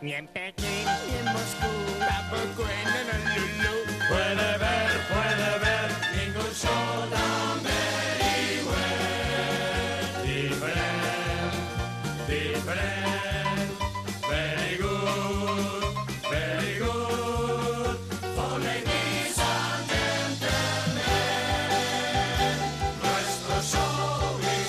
ni en Pekín, ni en Moscú, tampoco en Honolulu. Puede ver ningún show tan very well. Different, very good, very good. For ladies and gentlemen, nuestro show is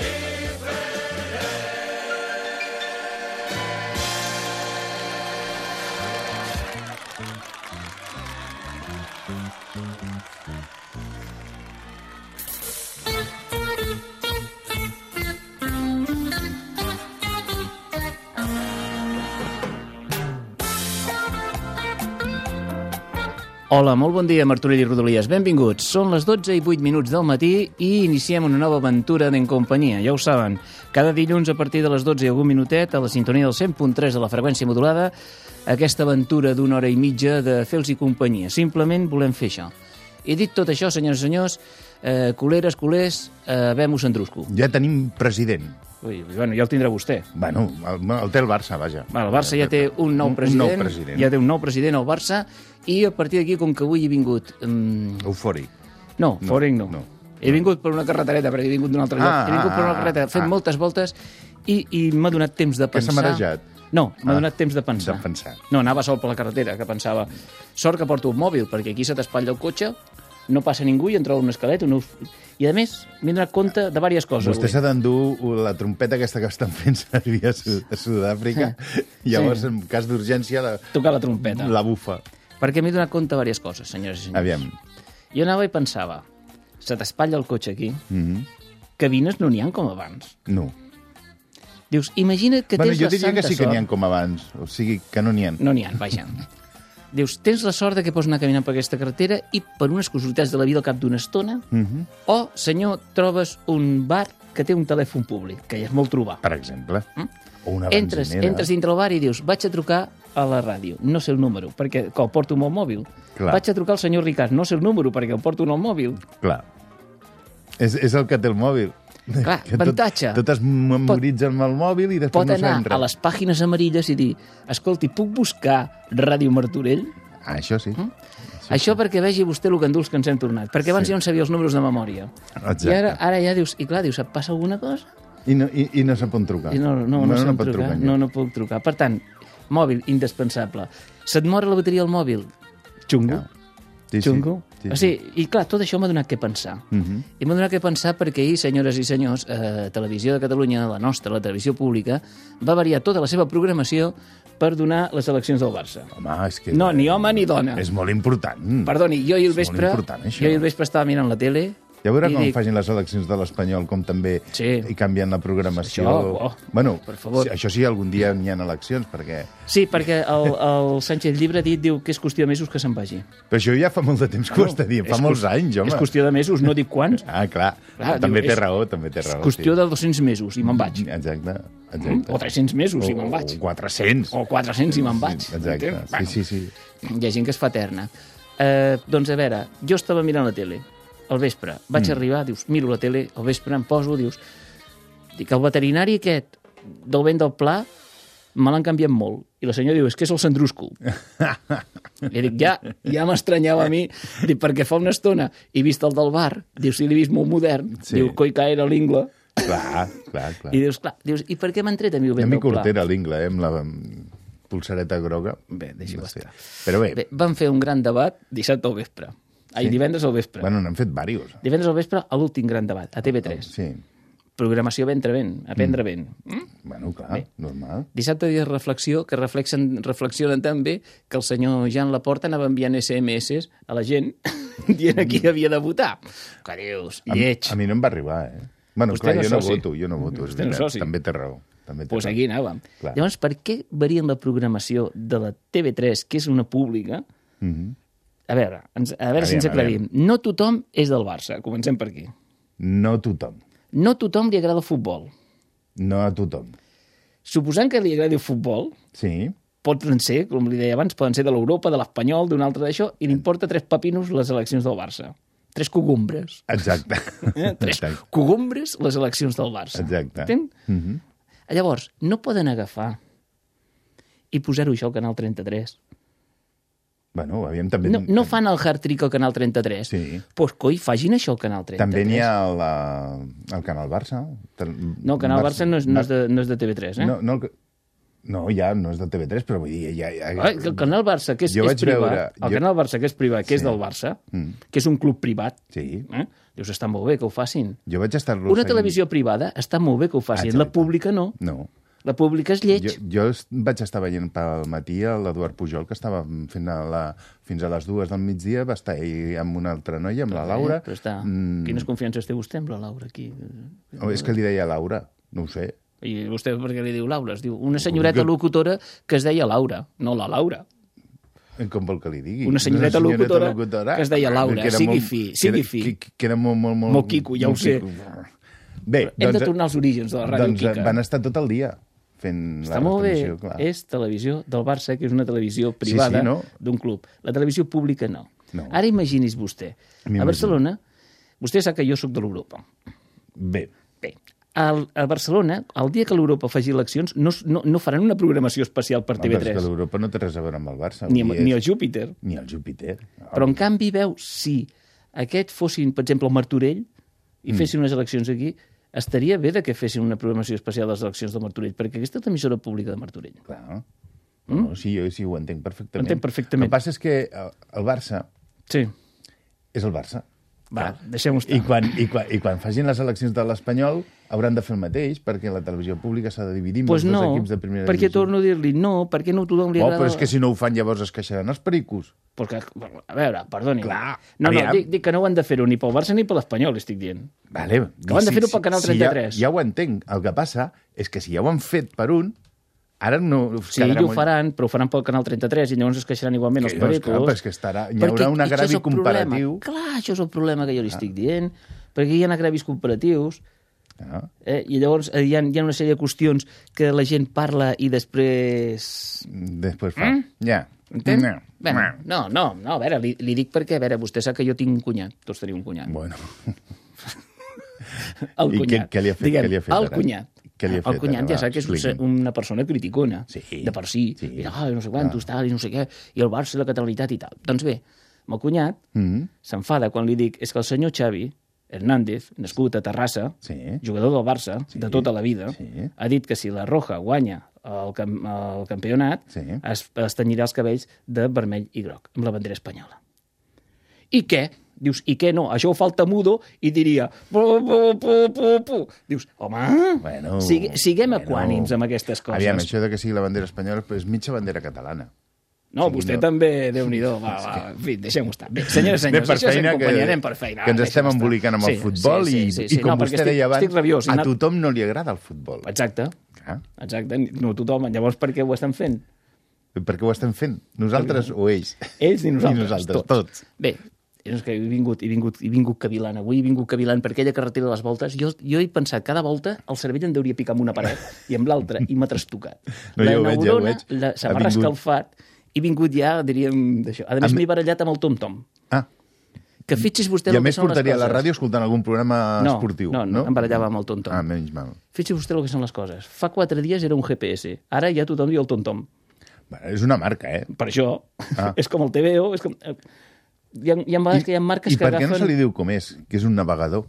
Hola, molt bon dia, Martorell i Rodalies. Benvinguts. Són les 12 i 8 minuts del matí i iniciem una nova aventura d'En Companyia. Ja ho saben, cada dilluns a partir de les 12 i algun minutet a la sintonia del 100.3 de la freqüència modulada, aquesta aventura d'una hora i mitja de fer-los companyia. Simplement volem fer això. I dit tot això, senyors i senyors, culeres, culers, vemos Sandrusco. Ja tenim president. Ui, bueno, ja el tindrà vostè. Bueno, el té el Barça, vaja. El Barça ja té un nou president. Ja té un nou president al Barça i a partir d'aquí, com que avui he vingut... Eufòric. No, eufòric no. He vingut per una carretereta, perquè he vingut d'un altre lloc. He vingut per una carretereta, fent moltes voltes i m'ha donat temps de pensar... Que s'ha marejat? No, m'ha donat temps de pensar. De pensar. No, anava sol per la carretera, que pensava... Sort que porto un mòbil, perquè aquí se t'espatlla el cotxe, no passa ningú i em trobo un esquelet, I, a més, m'he donat compte de diverses coses. Vostè s'ha d'endur la trompeta aquesta que estan fent servir a Sud-àfrica. Llavors, en cas d'urgència... Tocar la trompeta. La bufa. Perquè m'he donat compte de diverses coses, senyores i senyors. Aviam. Jo anava i pensava, se t'espatlla el cotxe aquí, cabines no n'hi ha com abans. No. Dius, imagina't que tens la santa sort... Jo diria que sí que n'hi ha com abans, o sigui, que no n'hi ha. No n'hi ha, vaja. Dius, tens la sort de que pots anar caminant per aquesta carretera i per unes casualitats de la vida al cap d'una estona, o, senyor, trobes un bar que té un telèfon públic, que ja és molt trobar. Per exemple. O una benzinera. Entres dintre el bar i dius, vaig a trucar a la ràdio, no sé el número, perquè el porto amb el mòbil. Clar. Vaig a trucar al senyor Ricard, no sé el número, perquè el porto en el mòbil. Clar. És el que té el mòbil. Clar, avantatge. Tot es memoritza amb el mòbil i després no sabem res. Pot anar a les pàgines amarilles i dir, escolti, puc buscar Ràdio Martorell? Això sí. Això perquè vegi vostè el que ens hem tornat. Perquè abans ja no sabia els números de memòria. Exacte. I ara ja dius, i clar, dius, et passa alguna cosa? I no se pot trucar. No pot trucar. No puc trucar. Per tant, mòbil, indispensable. Se't mor la bateria del mòbil? Xungo. Xungo. O sigui, i clar, tot això m'ha donat què pensar. I m'ha donat què pensar perquè ahir, senyores i senyors, Televisió de Catalunya, la nostra, la televisió pública, va variar tota la seva programació per donar les eleccions del Barça. Home, és que... No, ni home ni dona. És molt important. Perdoni, jo ahir al vespre estava mirant la tele... Ja veurà com facin les eleccions de l'Espanyol, com també hi canvien la programació. Bueno, per favor. Això sí, algun dia n'hi ha eleccions, perquè... Sí, perquè el Sánchez Llibre diu que és qüestió de mesos que se'n vagi. Però això ja fa molt de temps que ho està dient, fa molts anys, home. És qüestió de mesos, no dic quants. Clar. També té raó. És qüestió de 200 mesos i me'n vaig. Exacte. O 300 mesos i me'n vaig. O 400. O 400 i me'n vaig. Exacte, sí. Hi ha gent que es fa eterna. Doncs a veure, jo estava mirant la tele al vespre, vaig arribar, dius, miro la tele, al vespre em poso, dius, dic, el veterinari aquest del vent del Pla me l'han canviat molt. I la senyora diu, és que és el Sandrusco. I dic, ja m'estranyava a mi, dic, perquè fa una estona he vist el del bar, diu, si l'he vist molt modern, diu, coi que era l'Ingla. Clar. I dius, i per què m'han tret a mi el vent del Pla? A mi cortera l'Ingla, amb la pulsareta groga. Bé, deixi-ho estar. Però bé. Van fer un gran debat dissabte al vespre. Divendres al vespre. Bueno, n'han fet diversos. Divendres al vespre, a l'últim gran debat, a TV3. Sí. Programació aprendre ben. Bueno, clar, normal. Dissabte dia de reflexió, que reflexionen tan bé que el senyor Jean Laporta anava enviant SMS a la gent dient a qui havia de votar. Que dius, lleig. A mi no em va arribar, Bueno, clar, jo no voto. Vostè no és soci. També té raó. Doncs aquí anàvem. Llavors, per què varien la programació de la TV3, que és una pública... A veure si ens aclarim. No tothom és del Barça. Comencem per aquí. No tothom. No tothom li agrada el futbol. No a tothom. Suposant que li agradi el futbol, poden ser, com li deia abans, poden ser de l'Europa, de l'Espanyol, d'un altre d'això, i li importa 3 pepinos les eleccions del Barça. 3 cogumbres. Exacte. 3 cogumbres les eleccions del Barça. Exacte. Entén? Llavors, no poden agafar i posar-ho això al Canal 33. Bueno, aviam, també... No fan el hard trick al Canal 33? Sí. Pues coi, fagin això al Canal 33. També n'hi ha el Canal Barça. No, el Canal Barça no és de TV3, eh? No, ja no és del TV3, però vull dir... El Canal Barça, que és privat, Canal Barça, que és privat, que és del Barça, que és un club privat, Sí. dius, està molt bé que ho facin. Jo vaig estar-lo Una televisió privada està molt bé que ho facin, la pública no. No. La pública és lleig. Jo vaig estar veient pel matí l'Eduard Pujol, que estava fent fins a les 2 del migdia, va estar ell amb una altra noia, amb la Laura. Però està... Quines confiances té vostè amb la Laura aquí? És que li deia Laura, no ho sé. I vostè per què li diu Laura? Es diu una senyoreta locutora que es deia Laura, no la Laura. Com vol que li digui? Una senyoreta locutora que es deia Laura. Sigui fi. Que era molt... Molt quico, ja ho sé. Bé, hem de tornar als orígens de la ràdio Quica. Quica. Van estar tot el dia fent Està la molt bé. televisió, clar. És televisió del Barça, que és una televisió privada d'un club. La televisió pública no. Ara imagini's vostè. A Barcelona, vostè sap que jo sóc de l'Europa. Bé. A Barcelona, el dia que l'Europa faci eleccions, no faran una programació especial per TV3. Però és que l'Europa no té res a veure amb el Barça. Ni el Júpiter. Ni el Júpiter. Però, en canvi, veu, si aquest fossin, per exemple, el Martorell, i fessin unes eleccions aquí, estaria bé que fessin una programació especial de les eleccions del Martorell, perquè aquesta és l'emissora pública de Martorell. Clar. No, sí, ho entenc perfectament. Entenc perfectament. El que passa és que el Barça és el Barça. Va, deixem-ho estar. I quan facin les eleccions de l'Espanyol hauran de fer el mateix, perquè la televisió pública s'ha de dividir en dos equips de primera perquè divisió. torno a dir-li no, perquè no tothom li agrada... Però és que si no ho fan llavors es queixaran els pericos. Perquè, a veure, perdoni. Clar, no, dic que no ho han de fer-ho ni pel Barça ni per l'Espanyol, estic dient. Vale. Que ho han de fer-ho pel Canal 33. Ja ho entenc. El que passa és que si ja ho han fet per un, ara no... Sí, ho faran, però ho faran pel Canal 33 i llavors es queixaran igualment els pericos. Clar, és que hi haurà un agravi comparatiu. Clar, això és el problema que jo li estic dient, perquè hi ha agravis comparatius. I llavors hi ha una sèrie de qüestions que la gent parla i després... Després fa. Ja. Entén? No, a veure, li dic perquè, a veure, vostè sap que jo tinc un cunyat. Tots teniu un cunyat. Bueno. El cunyat. I què li ha fet el ara? cunyat. El cunyat ja sap que és una persona criticona, de per si. I no sé quantos, tal, i no sé què, i el Barça, la catalanitat i tal. Doncs bé, amb el cunyat s'enfada quan li dic és que el senyor Xavi Hernández, nascut a Terrassa, jugador del Barça, de tota la vida, ha dit que si la Roja guanya el campionat, es tenyirà els cabells de vermell i groc, amb la bandera espanyola. I què? Dius, i què no? Això ho fa el Tamudo i diria... Dius, home, siguem equànims amb aquestes coses. Aviam, això de que sigui la bandera espanyola és mitja bandera catalana. No, vostè també, Déu-n'hi-do. En fi, deixem-ho estar. Bé, senyores i senyors, això és en companyia, anem per feina. Que ens estem embolicant amb el futbol i com vostè deia abans, a tothom no li agrada el futbol. Exacte. No tothom. Llavors, per què ho estan fent? Per què ho estem fent? Nosaltres o ells? Ells i nosaltres, tots. Bé, és que he vingut cavilant. Avui he vingut cavilant per aquella carretera de les voltes. Jo he pensat, cada volta el cervell em deuria picar amb una paret i amb l'altra, i m'ha trastocat. La neurona se m'ha rescalfat. He vingut ja, diríem, d'això. A més, m'he barallat amb el tom-tom. Que fixis vostè el que són les coses. I a més portaria a la ràdio escoltant algun programa esportiu. No, em barallava amb el tom-tom. Menys mal. Fixis vostè el que són les coses. Fa 4 dies era un GPS. Ara ja tothom diu el tom-tom. És una marca, Per això. És com el TVO. Hi ha vegades que hi ha marques que agafen... I per què no se li diu com és? Que és un navegador.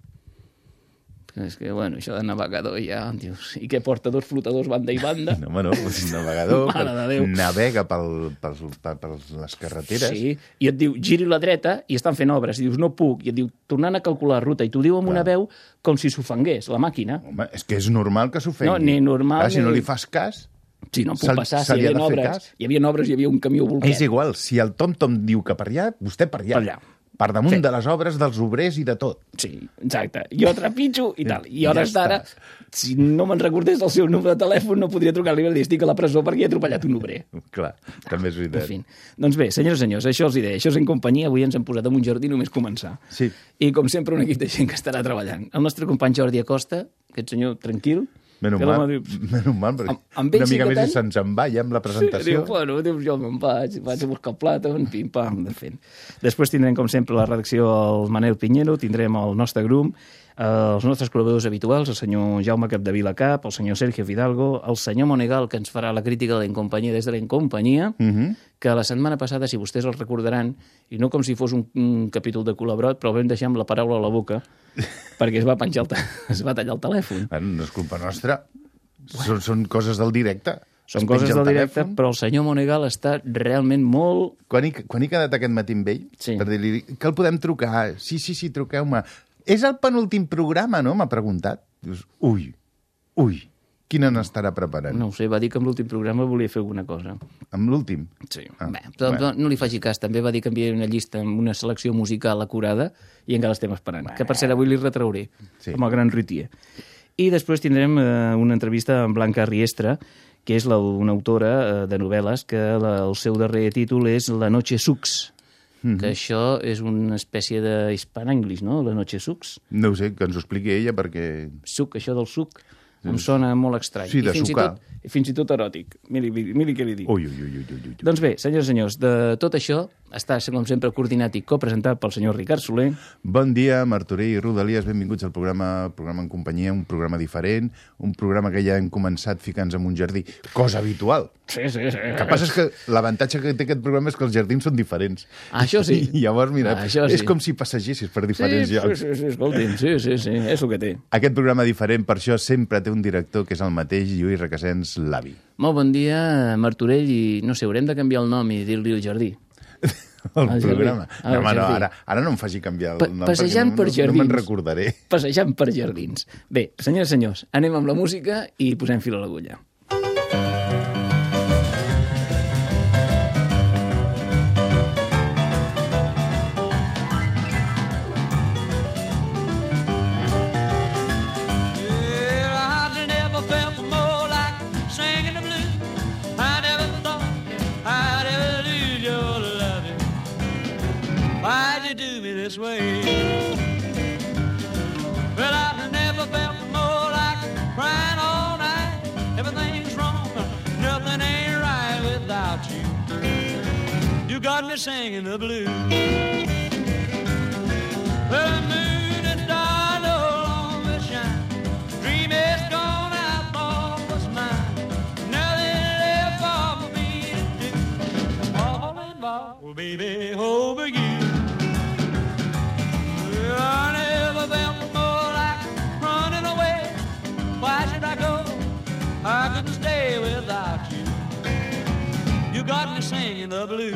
És que, bueno, això de navegador ja... Dius, i què porta 2 flotadors banda i banda? No, un navegador navega per les carreteres. Sí, i et diu, giri a la dreta i estan fent obres. I dius, no puc. I et diu, tornant a calcular la ruta. I t'ho diu amb una veu com si s'ofengués, la màquina. Home, és que és normal que s'ofengui. No, ni normal... Si no li fas cas... Si no puc passar, si hi havia obres. Hi havia obres, hi havia un camió bolquet. És igual, si el tom-tom diu que per allà, vostè per allà. Per damunt de les obres, dels obrers i de tot. Sí, exacte. Jo trepitjo i tal. I a hores d'ara, si no me'n recordés del seu número de telèfon, no podria trucar-li i dir, estic a la presó perquè he atropellat un obrer. Clar, també és veritat. En fi. Doncs bé, senyors i senyors, això els deia. Això és En Companyia. Avui ens hem posat en un jardí només començar. Sí. I, com sempre, un equip de gent que estarà treballant. El nostre company Jordi Acosta, aquest senyor tranquil, Menys Que l'home mal, diu, menys mal, perquè amb ell una sí mica que més tant? i se'ns en va ja amb la presentació. Diu, bueno, diu, jo me'n vaig a buscar el plàtan, pim-pam, de fent. Després tindrem, com sempre, la redacció el Manel Piñero, tindrem el nostre grup, els nostres col·laboradors habituals, el senyor Jaume Capdevila Cap, el senyor Sergio Fidalgo, el senyor Monegal, que ens farà la crítica de l'Incompanyia des de l'Incompanyia, que la setmana passada, si vostès el recordaran, i no com si fos un capítol de Colabrot, però vam deixar amb la paraula a la boca, perquè es va tallar el telèfon. Bueno, no és culpa nostra. Són coses del directe. Són Es coses penja el del directe, telèfon. però el senyor Monegal està realment molt... Quan he quedat aquest matí amb ell, Sí. per dir-li que el podem trucar. Sí, truqueu-me. És el penúltim programa, no? M'ha preguntat. Dius, ui, quina n'estarà preparant? No ho sé, va dir que amb l'últim programa volia fer alguna cosa. Amb l'últim? Sí. Ah, Però bueno. no li faci cas. També va dir que enviaria una llista amb una selecció musical acurada i encara l'estem esperant. Que, per cert, avui li retrauré, Sí. amb el gran Rutier. I després tindrem una entrevista amb Blanca Riestra, que és una autora de novel·les, que el seu darrer títol és La noche Sux, que això és una espècie d'hispan-anglès, no? La noche Sux. No ho sé, que ens ho expliqui ella, perquè... Suc, això del suc, em sona molt estrany. Sí, de I sucar. fins i tot eròtic. Miri què li dic. Ui. Doncs bé, senyors i senyors, de tot això està, com sempre, coordinat i copresentat pel senyor Ricard Soler. Bon dia, Martorell i Rodalies, benvinguts al programa en companyia, un programa diferent, un programa que ja hem començat ficant-nos en un jardí, cosa habitual. Sí. El que passa és que l'avantatge que té aquest programa és que els jardins són diferents. Això sí. I llavors, mira, Això sí. és com si passegessis per diferents llocs. Sí, escolti'm, sí, és el que té. Aquest programa diferent, per això, sempre té un director que és el mateix Lluís Requesens, l'avi. Molt bon dia, Martorell, i no sé, haurem de canviar el nom i dir-li el jardí. El jardí. programa. El No, jardí. ara no em faci canviar el nom, Passejant per perquè no jardins. me'n recordaré. Passejant per jardins. Bé, senyores i senyors, anem amb la música i posem fil a l'agulla. Well, I never felt more like singing the blues. I never thought I'd ever lose your loving. Why'd you do me this way? Well, I've never felt more like crying all night. Everything's wrong, nothing ain't right without you. You got me singing the blues. Well, the moon and stars no longer shine. Dream is gone, I thought was mine. Nothing left for me to do. All involved, baby, over you. Well, I never felt more like running away. Why should I go? I couldn't stay without you. You got me singing the blues.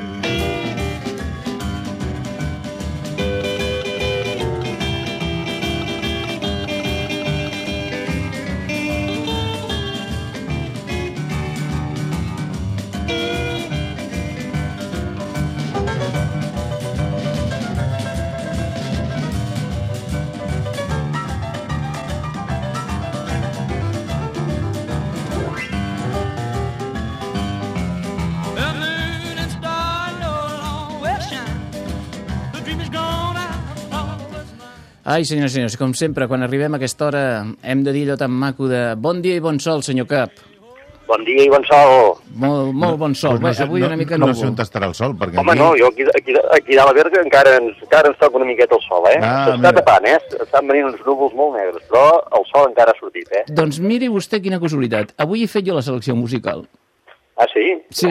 The moon and stars no longer shine. The dream is gone, all was mine. Ai, senyors i senyors, com sempre, quan arribem a aquesta hora hem de dir allò tan maco de bon dia i bon sol, senyor Cap. Bon dia i bon sol. Molt bon sol. Doncs Avui una mica no núvol. sé on estarà el sol, perquè Home, no, jo aquí de la Berga encara ens toca una miqueta el sol, eh? Ah, S'està mira. tapant, estan venint uns núvols molt negres, però el sol encara ha sortit, eh? Doncs miri vostè quina casualitat. Avui he fet jo la selecció musical. Ah, sí? Sí.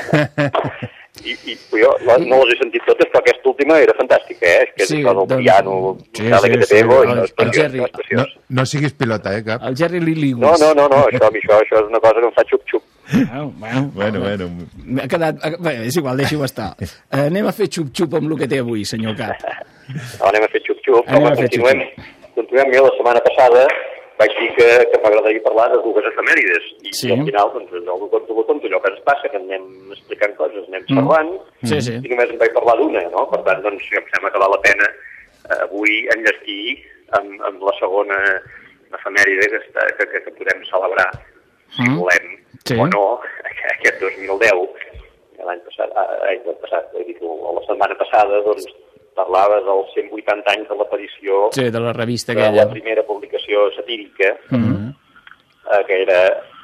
I jo no les he sentit totes, però aquesta última era fantàstica, eh? És que Sí, és això del doncs- piano, sí, cada que te sí. pego, El és preciós, Jerry- és preciós. no siguis pilota, Cap? El Jerry Lee Lewis. No, això és una cosa que em fa xup-xup. Bueno. Ha quedat... Bé, és igual, deixi-ho estar. Anem a fer xup-xup amb el que té avui, senyor Cap. No, anem a fer xup-xup. Anem Home, a fer continuem. Jo la setmana passada vaig dir que m'agradaria parlar de dues efemèrides. I Sí. al final, doncs, el conto, allò que ens passa, que anem explicant coses, anem parlant, Sí, sí. i només em vaig parlar d'una, no? Per tant, doncs, em sembla que val la pena avui enllestir amb la segona efemèride que podem celebrar, si volem, Sí. o no, aquest 2010. L'any passat, vull dir, la setmana passada, doncs, parlava dels 180 anys de l'aparició Sí, de la revista de la aquella. primera publicació satírica que era...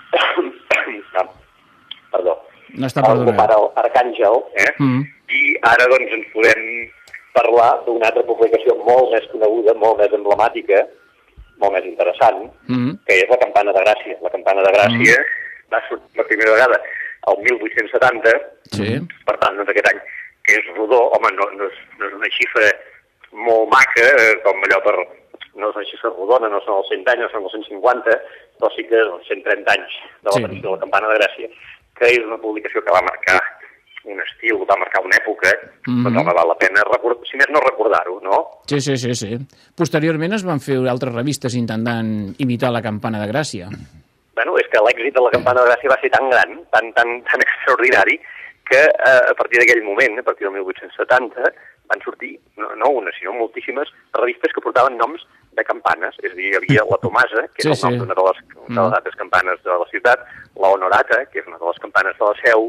Perdó. No està El perdonat. pare Arcàngel, i ara doncs ens podem parlar d'una altra publicació molt més coneguda, molt més emblemàtica, molt més interessant, que és la Campana de Gràcia. La Campana de Gràcia va sortir per primera vegada el 1870, per tant, doncs aquest any, que és rodó, home, no és una xifra molt maca, com allò per... No és una xifra rodona, no són els 100 anys, no són els 150, però sí que els 130 anys de l'aparició de la Campana de Gràcia, que és una publicació que va marcar un estil, va marcar una època, doncs home, val la pena, si més no recordar-ho, no? Sí. Posteriorment es van fer altres revistes intentant imitar la Campana de Gràcia. Bueno, és que l'èxit de la Campana de Gràcia va ser tan gran, tan extraordinari, que a partir d'aquell moment, a partir del 1870, van sortir, no una, sinó moltíssimes revistes que portaven noms de campanes. És a dir, hi havia la Tomasa, que és el nom d'una de les altres campanes de la ciutat, la Honorata, que és una de les campanes de la Seu,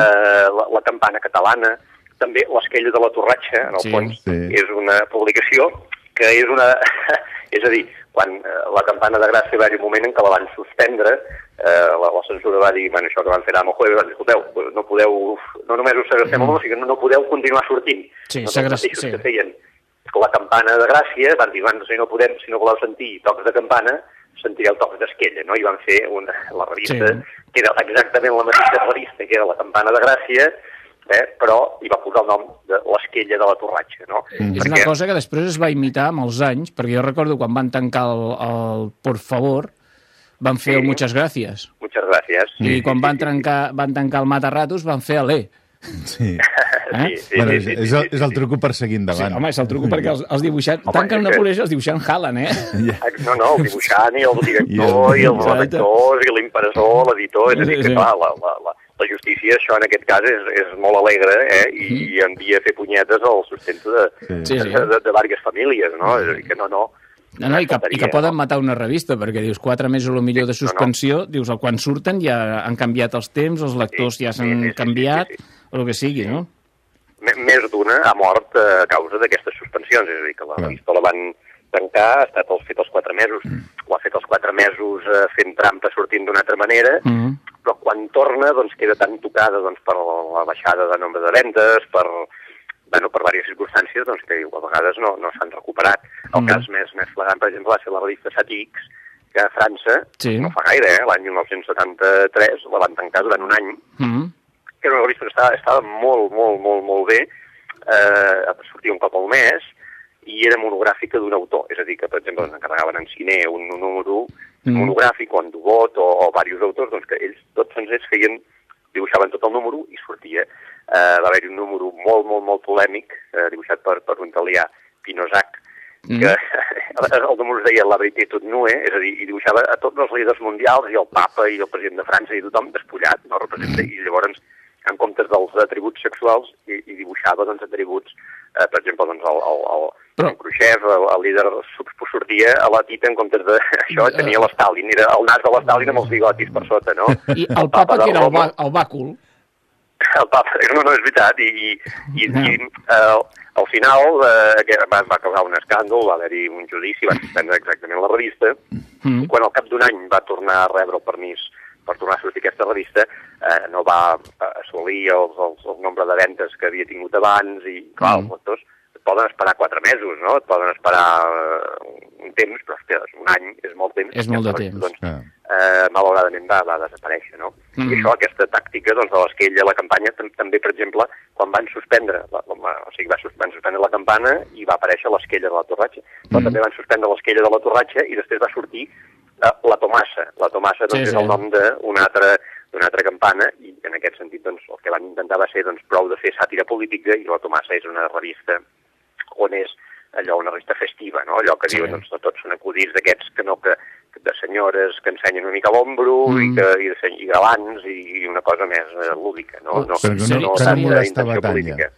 la Campana Catalana, també l'Esquella de la Torratxa, en el fons, és una publicació que és una... És a dir, quan la Campana de Gràcia va haver un moment en què la van suspendre, la censura va dir, bueno, això que van fer amb el jueves, van dir, escolteu, no podeu, no només us segrestem o no, sinó que no podeu continuar sortint. Sí, que feien la Campana de Gràcia, van dir, si no voleu sentir tocs de campana, sentireu tocs d'esquella, no? I van fer la revista, que era exactament la mateixa revista que era la Campana de Gràcia, però hi va posar el nom de l'Esquella de la Torratxa, no? És una cosa que després es va imitar amb els anys, perquè jo recordo quan van tancar el Por favor, van fer el Muchas Gracias. Muchas Gracias. I quan van tancar el Matarratos, van fer l'E. Sí. Bueno, és el truco per seguir endavant. Sí, home, és el truco perquè els dibuixants... Tanquen una publicació, els dibuixants jalen, No, el dibuixant i el director i els redactors i l'impressor, l'editor, és a dir, que clar, la justícia, això en aquest cas, és molt alegre, i envia a fer punyetes al sustento de diverses famílies, no? És a dir, que no, i que poden matar una revista, perquè dius 4 mesos o millor de suspensió, dius, quan surten ja han canviat els temps, els lectors ja s'han canviat, o el que sigui, no? Més d'una ha mort a causa d'aquestes suspensions, és a dir, que la revista la van tancar, ha estat fet els 4 mesos, ho ha fet els 4 mesos fent trampa sortint d'una altra manera, però quan torna doncs queda tan tocada per la baixada de nombre de vendes, per diverses circumstàncies doncs, que a vegades no s'han recuperat. El cas més flagrant, per exemple, va ser la revista Satix, que a França, no fa gaire, l'any 1973, la van tancar durant un any, que era una revista que estava molt bé, sortia un cop al mes, i era monogràfica d'un autor. És a dir, que, per exemple, encarregaven en Cine un número monogràfic, o en Dubot, o diversos autors, doncs que ells tots senzers dibuixaven tot el número i sortia. Va haver-hi un número molt polèmic, dibuixat per un italià, Pinozac, que el número es deia La Vérité toute nue, és a dir, i dibuixava a tots els líders mundials, i el papa, i el president de França, i tothom despullat, no representa, i llavors, en comptes dels atributs sexuals, i dibuixava atributs, per exemple, el Khrushchev, el líder, sortia a la tita en comptes d'això, tenia l'Stalin, era el nas de l'Stalin amb els bigotis per sota, no? I el papa que era el bàcul? El papa, no, és veritat, i al final va causar un escàndol, va haver-hi un judici, va suspendre exactament la revista, i quan al cap d'un any va tornar a rebre el permís per tornar a sortir aquesta revista, no va assolir el nombre de ventes que havia tingut abans, i clar, els lectors et poden esperar 4 mesos, no? Et poden esperar un temps, però un any és molt temps. És molt de temps. Doncs, malauradament va desaparèixer, no? I això, aquesta tàctica de l'Esquella, la campanya, també, per exemple, quan van suspendre, van suspendre la campana i va aparèixer l'Esquella de la Torratxa, però també van suspendre l'Esquella de la Torratxa i després va sortir la Tomasa. La Tomasa és el nom d'una altra campana, i en aquest sentit doncs, el que van intentar va ser prou de fer sàtira política, i la Tomasa és una revista on és allò, una revista festiva, no? Allò que diuen, doncs, tots són acudits d'aquests de senyores que ensenyen una mica l'ombro i galants, i una cosa més lúdica, no? Seria intenció política.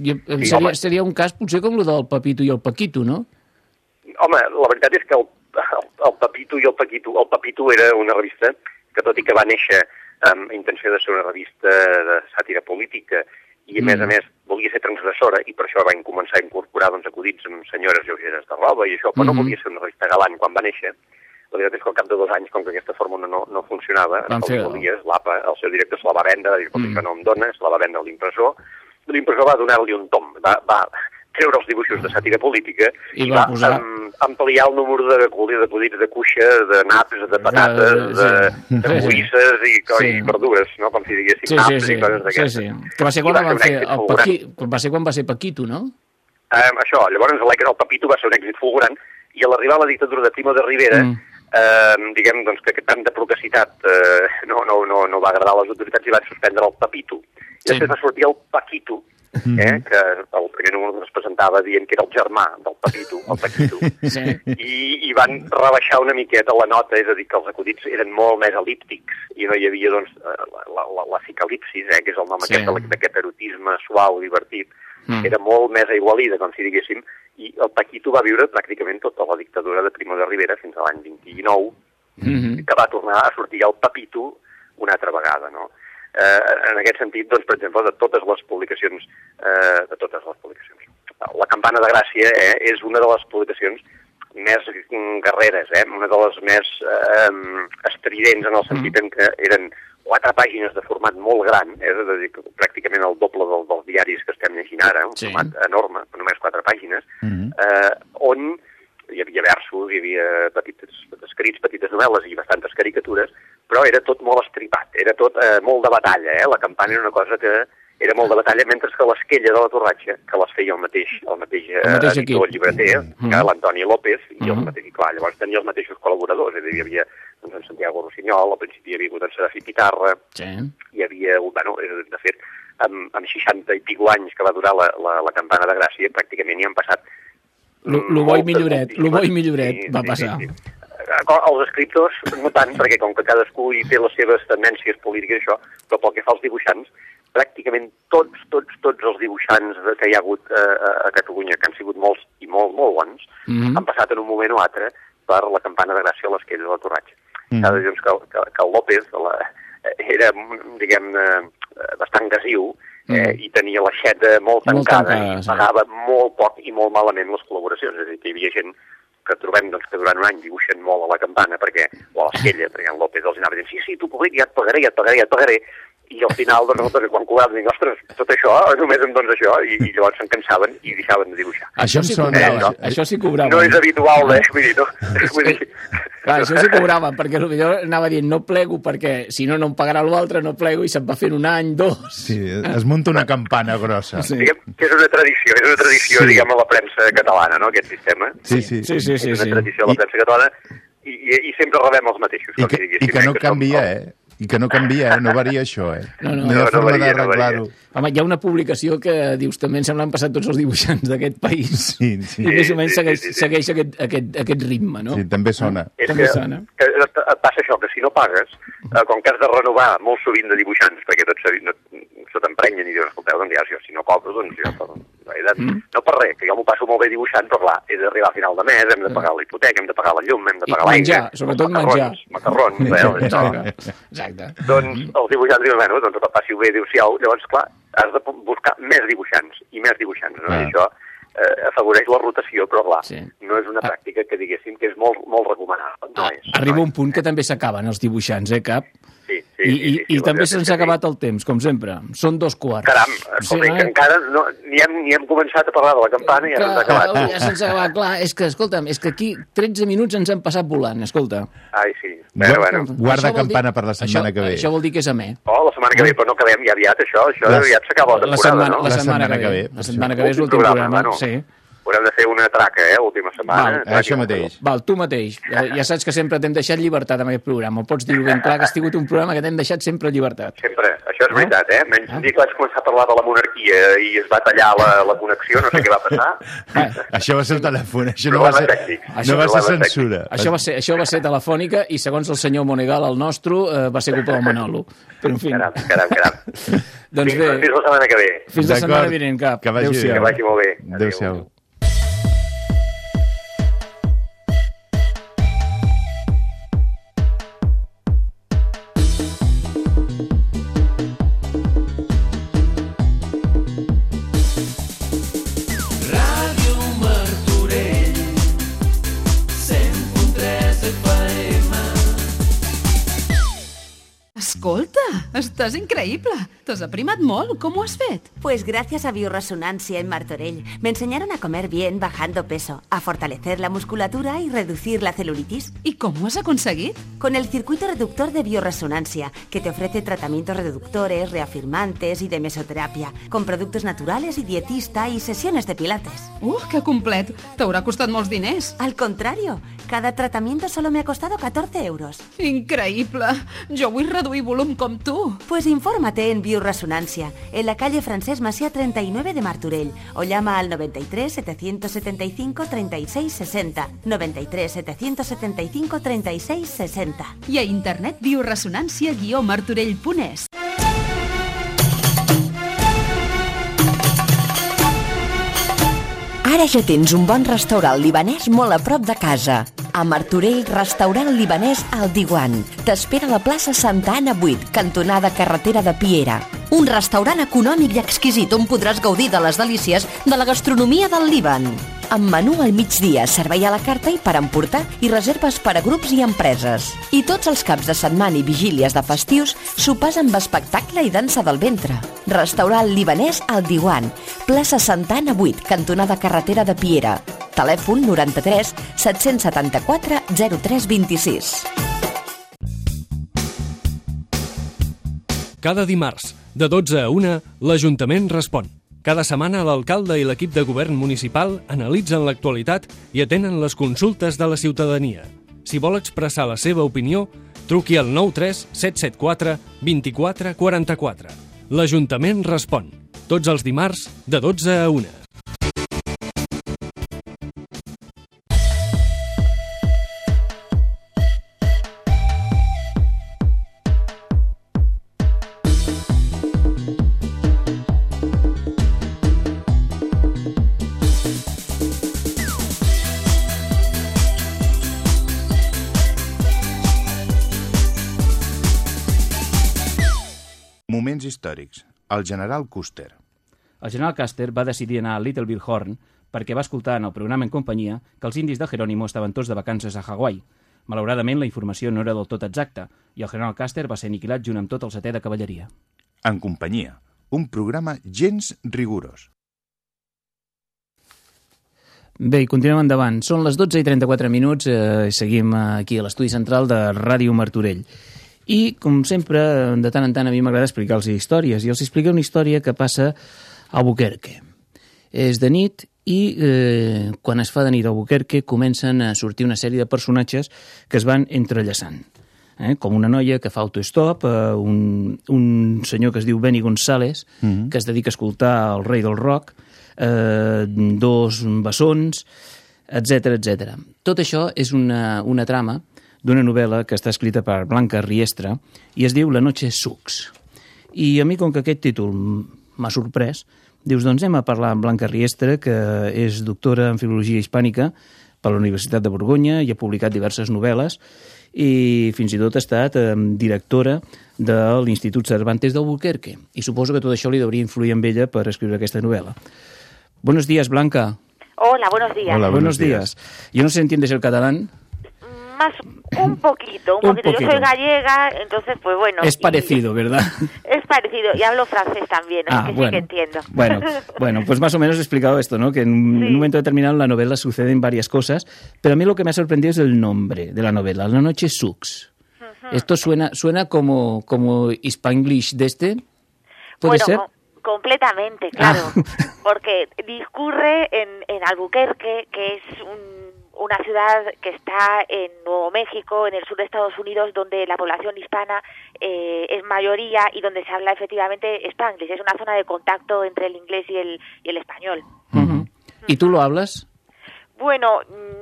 Seria un cas potser com el del Pepito i el Paquito, no? Home, la veritat és que el Pepito i el Pepito era una revista que, tot i que va néixer amb intenció de ser una revista de sàtira política, i a més volia ser transgressora, i per això van començar a incorporar acudits amb senyores lleugeres de roba i això, però no volia ser una revista galant. Quan va néixer, La veritat és que al cap de 2 anys, com que aquesta fórmula no funcionava, l'APA, el seu director se la va vendre, va dir, això no em dona, se la va vendre a l'impressor. L'impressor va donar-li un tomb, va treure els dibuixos de sàtira política i va ampliar el número de acudits de cuixa, de naps, de patates, de cuisses i verdures, no? Com si diguéssim naps i coses d'aquestes. Sí. Que va ser quan van fer va ser quan va ser Paquito, no? Això, llavors el Pepito va ser un èxit fulgurant i a l'arribar a la dictadura de Primo de Rivera, diguem doncs, que tanta procacitat no va agradar a les autoritats i van suspendre el Pepito. I després va sortir el Paquito, que el primer número es presentava dient que era el germà del Pepito, el Paquito, i van rebaixar una miqueta la nota, és a dir, que els acudits eren molt més elíptics i no hi havia, doncs, la psicalipsis, que és el nom aquest d'aquest erotisme suau, divertit, era molt més aigualida, com si diguéssim, i el Paquito va viure pràcticament tota la dictadura de Primo de Rivera fins a l'any 29, que va tornar a sortir el Pepito una altra vegada, no? En aquest sentit, doncs, per exemple, de totes les publicacions, la Campana de Gràcia és una de les publicacions més guerreres, una de les més estridents en el sentit en que eren 4 pàgines de format molt gran, és a dir, pràcticament el doble dels diaris que estem llegint ara, un format enorme, només 4 pàgines, on hi havia versos, hi havia escrits, petites novel·les i bastantes caricatures, però era tot molt estripat, era tot molt de batalla, La Campana era una cosa que era molt de batalla, mentre que l'Esquella de la Torratxa, que les feia el mateix editor llibreter, l'Antoni López, i el mateix, clar, llavors tenia els mateixos col·laboradors, és a dir, hi havia en Santiago Rossinyol, al principi hi havia hagut en Serafí Pitarra, hi havia, de fet, amb 60 i pico anys que va durar la Campana de Gràcia, pràcticament hi han passat... Lo bo i milloret va passar. Els escriptors, no tant, perquè com que cadascú hi té les seves tendències polítiques, això, però pel que fa als dibuixants, pràcticament tots els dibuixants que hi ha hagut a Catalunya, que han sigut molts i molt bons, han passat en un moment o altre per la Campana de Gràcia a l'Esquella de la Torratxa. Cada dia que el López era, diguem-ne, bastant gasiu i tenia l'aixeta molt tancada i pagava molt poc i molt malament les col·laboracions. És a dir, que hi havia gent que trobem que durant un any dibuixen molt a la Campana, o a l'Esquella, perquè en López els anava dient, sí, tu public, ja et pagaré, i al final, doncs, quan cobraven, dic, ostres, tot això, només em dones això, i llavors se'n cansaven i deixaven de dibuixar. Això sí cobraven. No és habitual, vull dir, no? Clar, això sí cobraven, perquè potser anava dient, no plego, perquè si no em pagarà l'altre, no plego, i se'n va fent un any, 2. Sí, es munta una campana grossa. Diguem que és una tradició, diguem, a la premsa catalana, no?, aquest sistema. Sí. És una tradició a la premsa catalana, i sempre rebem els mateixos. I que no canvia, I que no canvia, no varia això, No hi ha forma d'arreglar-ho. Home, hi ha una publicació que dius també ens han passat tots els dibuixants d'aquest país. Sí. I més o menys segueix aquest ritme, no? Sí, també sona. Que et passa això, que si no pagues, com que has de renovar molt sovint de dibuixants, perquè tots se t'emprenyen i diuen, escolteu, doncs ja, si no cobro, doncs jo... No per res, que jo m'ho passo molt bé dibuixant, però clar, he d'arribar a final de mes, hem de pagar la hipoteca, hem de pagar la llum, hem de pagar l'aigua. Menjar, sobretot menjar. Macarrons, Exacte. Doncs els dibuixants diuen, bueno, doncs que passi-ho bé, adéu-siau. Llavors, clar, has de buscar més dibuixants, no? I això afavoreix la rotació, però clar, no és una pràctica que diguéssim que és molt recomanable. No és. Arriba un punt que també s'acaben els dibuixants, Cap? Sí, I també se'ns ha acabat el temps, com sempre. Són 2:15. Caram, escolta, que encara ni hem començat a parlar de la Campana i ja se'ns ha acabat. Ja se'ns ha acabat, clar. És que, escolta'm, aquí 13 minuts ens han passat volant, escolta. Ai, sí. Guarda Campana per la setmana que ve. Això vol dir que és amè. La setmana que ve, però no acabem ja aviat, això aviat s'acaba la temporada, no? La setmana que ve. La setmana que ve és l'últim programa, sí. Haurem de fer una traca, l'última setmana. Això mateix. Val, tu mateix. Ja saps que sempre t'hem deixat llibertat amb aquest programa. Pots dir-ho ben clar, que has tingut un programa que t'hem deixat sempre llibertat. Sempre, això és veritat, Menys un dia que vaig començar a parlar de la monarquia i es va tallar la connexió, no sé què va passar. Això va ser el telèfon, això no va ser censura. Això va ser telefònica i, segons el senyor Monegal, el nostre, va ser culpa del Manolo. Però, en fi... Caram. Doncs bé... Fins la setmana que ve. Fins la setmana vinent, Cap. Que vagi molt bé. Adéu-siau. Ràdio Martorell, 100.3 FM. Escolta, estás increíble. T'has aprimat molt. ¿Cómo has fet? Pues gracias a Bioresonancia en Martorell. Me enseñaron a comer bien bajando peso, a fortalecer la musculatura y reducir la celulitis. ¿Y cómo has aconseguit? Con el circuito reductor de Bioresonancia, que te ofrece tratamientos reductores, reafirmantes y de mesoterapia, con productos naturales y dietista y sesiones de pilates. Que complet. T'haurà costat molts diners. Al contrario, cada tratamiento solo me ha costado 14 euros. Increïble. Jo vull reduir volum com tu. Pues infórmate en Bioresonancia, en la calle Francesc Macià 39 de Martorell, o llama al 93 775 36 60. 93 775 36 60. I a internet bioresonancia-martorell.es. Ara ja tens un bon restaurant libanès molt a prop de casa. A Martorell, restaurant libanès Al Diwan. T'espera a la plaça Santa Anna 8, cantonada carretera de Piera. Un restaurant econòmic i exquisit on podràs gaudir de les delícies de la gastronomia del Líban. Amb menú al migdia, servei a la carta i per emportar i reserves per a grups i empreses. I tots els caps de setmana i vigílies de festius, sopars amb espectacle i dansa del ventre. Restaurant libanès Al Diwan, plaça Santa Anna 8, cantonada carretera de Piera. Telèfon 93 774 0326. Cada dimarts, de 12 a 1, l'Ajuntament respon. Cada setmana l'alcalde i l'equip de govern municipal analitzen l'actualitat i atenen les consultes de la ciutadania. Si vol expressar la seva opinió, truqui al 93 774 24 44. L'Ajuntament respon. Tots els dimarts, de 12 a 1. Moments històrics. El general Custer. El general Custer va decidir anar a Little Bighorn perquè va escoltar en el programa En companyia que els indis de Jerónimo estaven tots de vacances a Hawaii. Malauradament, la informació no era del tot exacta i el general Custer va ser aniquilat junt amb tot el 7è de cavalleria. En companyia. Un programa gens rigorós. Bé, i continuem endavant. Són les 12:34 minuts i seguim aquí a l'estudi central de Ràdio Martorell. I, com sempre, de tant en tant a mi m'agrada explicar-los històries, i els explico una història que passa a Albuquerque. És de nit i quan es fa de nit a Albuquerque comencen a sortir una sèrie de personatges que es van entrellaçant. Com una noia que fa autostop, un senyor que es diu Benny González, que es dedica a escoltar el rei del rock, dos bessons, etc. Tot això és una trama d'una novel·la que està escrita per Blanca Riestra i es diu La noche Sux. I a mi, com que aquest títol m'ha sorprès, dius, doncs anem a parlar amb Blanca Riestra, que és doctora en Filologia Hispànica per la Universitat de Borgonya i ha publicat diverses novel·les i fins i tot ha estat directora de l'Institut Cervantes d'Albuquerque. I suposo que tot això li hauria influir amb ella per escriure aquesta novel·la. Buenos días, Blanca. Hola, buenos días. Hola, Buenos días. Yo no sé si entiendes el catalán. Más un poquito. Yo soy gallega, entonces pues bueno. Es parecido, ¿verdad? Es parecido, y hablo francés también, así que bueno, sí que entiendo. Bueno, pues más o menos he explicado esto, ¿no? Que en un momento determinado en la novela suceden varias cosas, pero a mí lo que me ha sorprendido es el nombre de la novela, La noche Sux. ¿Esto suena como Spanglish de este? ¿Puede ser? Completamente, claro, porque discurre en Albuquerque, que es una ciudad que está en Nuevo México, en el sur de Estados Unidos, donde la población hispana es mayoría y donde se habla efectivamente Spanglish. Es una zona de contacto entre el inglés y el español. ¿Y tú lo hablas? Bueno,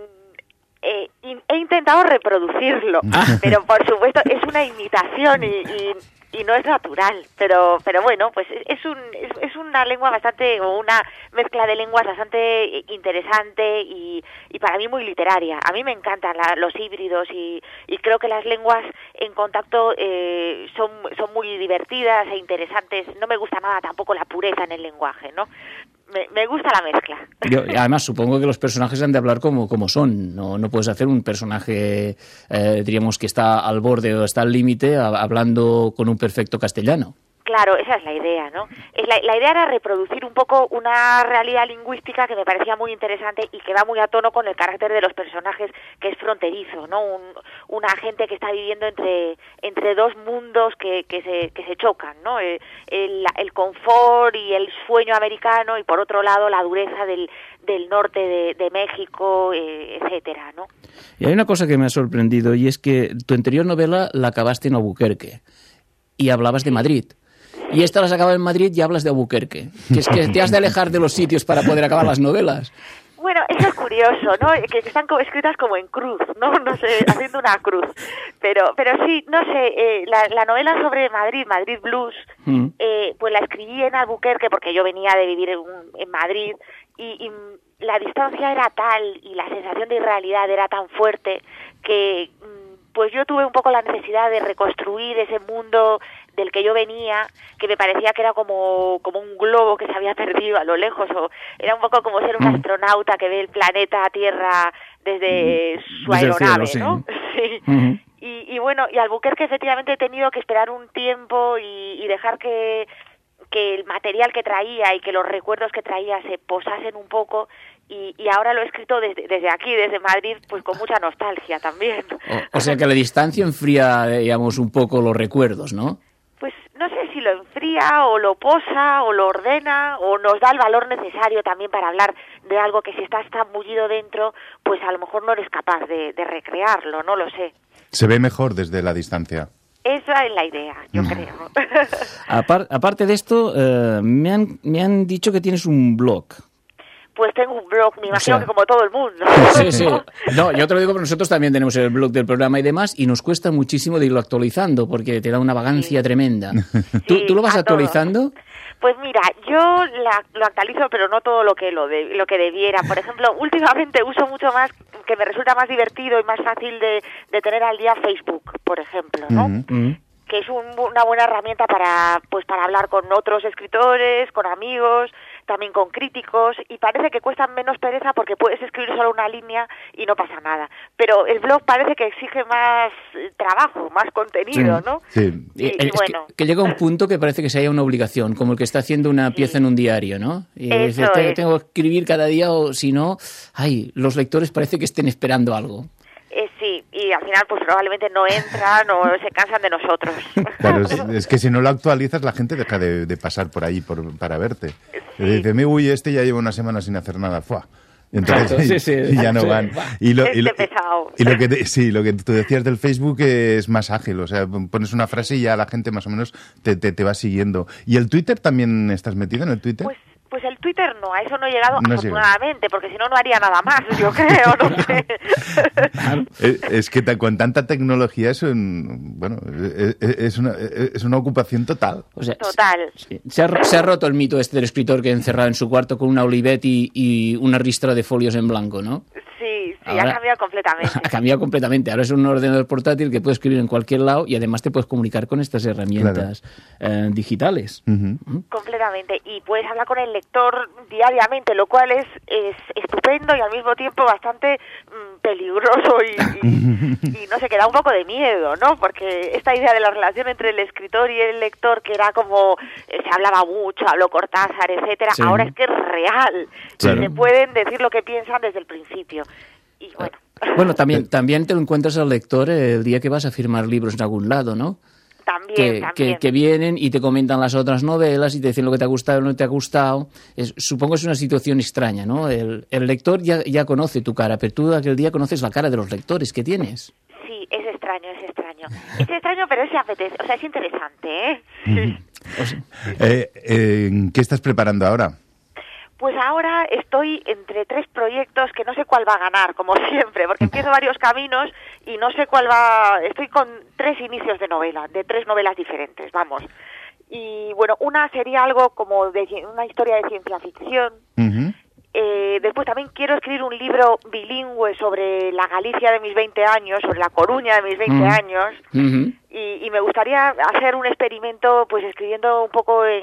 he intentado reproducirlo, pero por supuesto es una imitación y no es natural, pero bueno, pues es una lengua bastante, o una mezcla de lenguas bastante interesante y para mí muy literaria. A mí me encantan los híbridos y creo que las lenguas en contacto son muy divertidas e interesantes. No me gusta nada tampoco la pureza en el lenguaje, ¿no? me gusta la mezcla. Además, supongo que los personajes han de hablar como son. No puedes hacer un personaje, diríamos, que está al borde o está al límite hablando con un perfecto castellano. Claro, esa es la idea, ¿no? La idea era reproducir un poco una realidad lingüística que me parecía muy interesante y que va muy a tono con el carácter de los personajes, que es fronterizo, ¿no? Una gente que está viviendo entre dos mundos que se chocan, ¿no? El confort y el sueño americano y, por otro lado, la dureza del norte de México, etcétera, ¿no? Y hay una cosa que me ha sorprendido, y es que tu anterior novela la acabaste en Albuquerque y hablabas de Madrid. Y esta las acabas en Madrid y hablas de Albuquerque. Que es que te has de alejar de los sitios para poder acabar las novelas. Bueno, eso es curioso, ¿no? Que están escritas como en cruz, ¿no? No sé, haciendo una cruz. Pero sí, no sé, la novela sobre Madrid Blues, pues la escribí en Albuquerque porque yo venía de vivir en Madrid y la distancia era tal y la sensación de irrealidad era tan fuerte que pues yo tuve un poco la necesidad de reconstruir ese mundo del que yo venía, que me parecía que era como un globo que se había perdido a lo lejos, o era un poco como ser un astronauta que ve el planeta Tierra desde su aeronave, el cielo, ¿no? Sí. Uh-huh. Y bueno, y Albuquerque efectivamente he tenido que esperar un tiempo y dejar que el material que traía y que los recuerdos que traía se posasen un poco, y ahora lo he escrito desde aquí, desde Madrid, pues con mucha nostalgia también. O sea que la distancia enfría, digamos, un poco los recuerdos, ¿no? Pues no sé si lo enfría o lo posa o lo ordena o nos da el valor necesario también para hablar de algo que si estás tan mullido dentro, pues a lo mejor no eres capaz de recrearlo, no lo sé. Se ve mejor desde la distancia. Esa es la idea, yo creo. Aparte de esto, me han dicho que tienes un blog. Pues tengo un blog, me imagino que como todo el mundo. Sí. No, yo te lo digo porque nosotros también tenemos el blog del programa y demás, y nos cuesta muchísimo de irlo actualizando porque te da una vagancia tremenda. Sí, ¿Tú lo vas actualizando? Todo. Pues mira, yo lo actualizo, pero no todo lo que debiera. Por ejemplo, últimamente uso mucho más, que me resulta más divertido y más fácil de tener al día Facebook, por ejemplo, ¿no? Uh-huh. Que es una buena herramienta para hablar con otros escritores, con amigos, también con críticos, y parece que cuesta menos pereza porque puedes escribir solo una línea y no pasa nada. Pero el blog parece que exige más trabajo, más contenido, ¿no? Sí. Y bueno. Que llega un punto que parece que se haya una obligación, como el que está haciendo una pieza en un diario, ¿no? Y dice, tengo que escribir cada día, o si no, los lectores parece que estén esperando algo. Sí, y al final pues probablemente no entran o se cansan de nosotros. Claro, es que si no lo actualizas la gente deja de pasar por ahí para verte. Sí. Dice, este ya lleva una semana sin hacer nada, ¡fua! Entonces y ya no van. Pesado. Y lo que tú decías del Facebook es más ágil, o sea, pones una frase y ya la gente más o menos te va siguiendo. ¿Y el Twitter también estás metido en el Twitter? Pues el Twitter no, a eso no he llegado afortunadamente, porque si no, no haría nada más, yo creo, no sé. Es que con tanta tecnología es una ocupación total. O sea, total. Se ha roto el mito del escritor que encerrado en su cuarto con una Olivet y una ristra de folios en blanco, ¿no? Sí, ahora, ha cambiado completamente. Ha cambiado completamente. Ahora es un ordenador portátil que puedes escribir en cualquier lado y además te puedes comunicar con estas herramientas digitales. Uh-huh. Completamente. Y puedes hablar con el lector diariamente, lo cual es estupendo y al mismo tiempo bastante peligroso y no sé, que da un poco de miedo, ¿no? Porque esta idea de la relación entre el escritor y el lector, que era como se hablaba mucho, habló Cortázar, etcétera, ahora es que es real. Claro. Se pueden decir lo que piensan desde el principio. Y bueno, también te lo encuentras al lector el día que vas a firmar libros en algún lado, ¿no? También. Que vienen y te comentan las otras novelas y te dicen lo que te ha gustado o no te ha gustado. Supongo que es una situación extraña, ¿no? El lector ya conoce tu cara, pero tú aquel día conoces la cara de los lectores que tienes. Sí, es extraño. Es extraño, pero se apetece, o sea, es interesante, ¿eh? Sí. ¿Qué estás preparando ahora? Pues ahora estoy entre 3 proyectos que no sé cuál va a ganar, como siempre, porque empiezo varios caminos y no sé cuál va. Estoy con 3 inicios de novela, de 3 novelas diferentes, vamos. Y bueno, una sería algo como una historia de ciencia ficción. Uh-huh. Después también quiero escribir un libro bilingüe sobre la Galicia de mis 20 años, sobre La Coruña de mis 20 años. Uh-huh. Y me gustaría hacer un experimento, pues escribiendo un poco en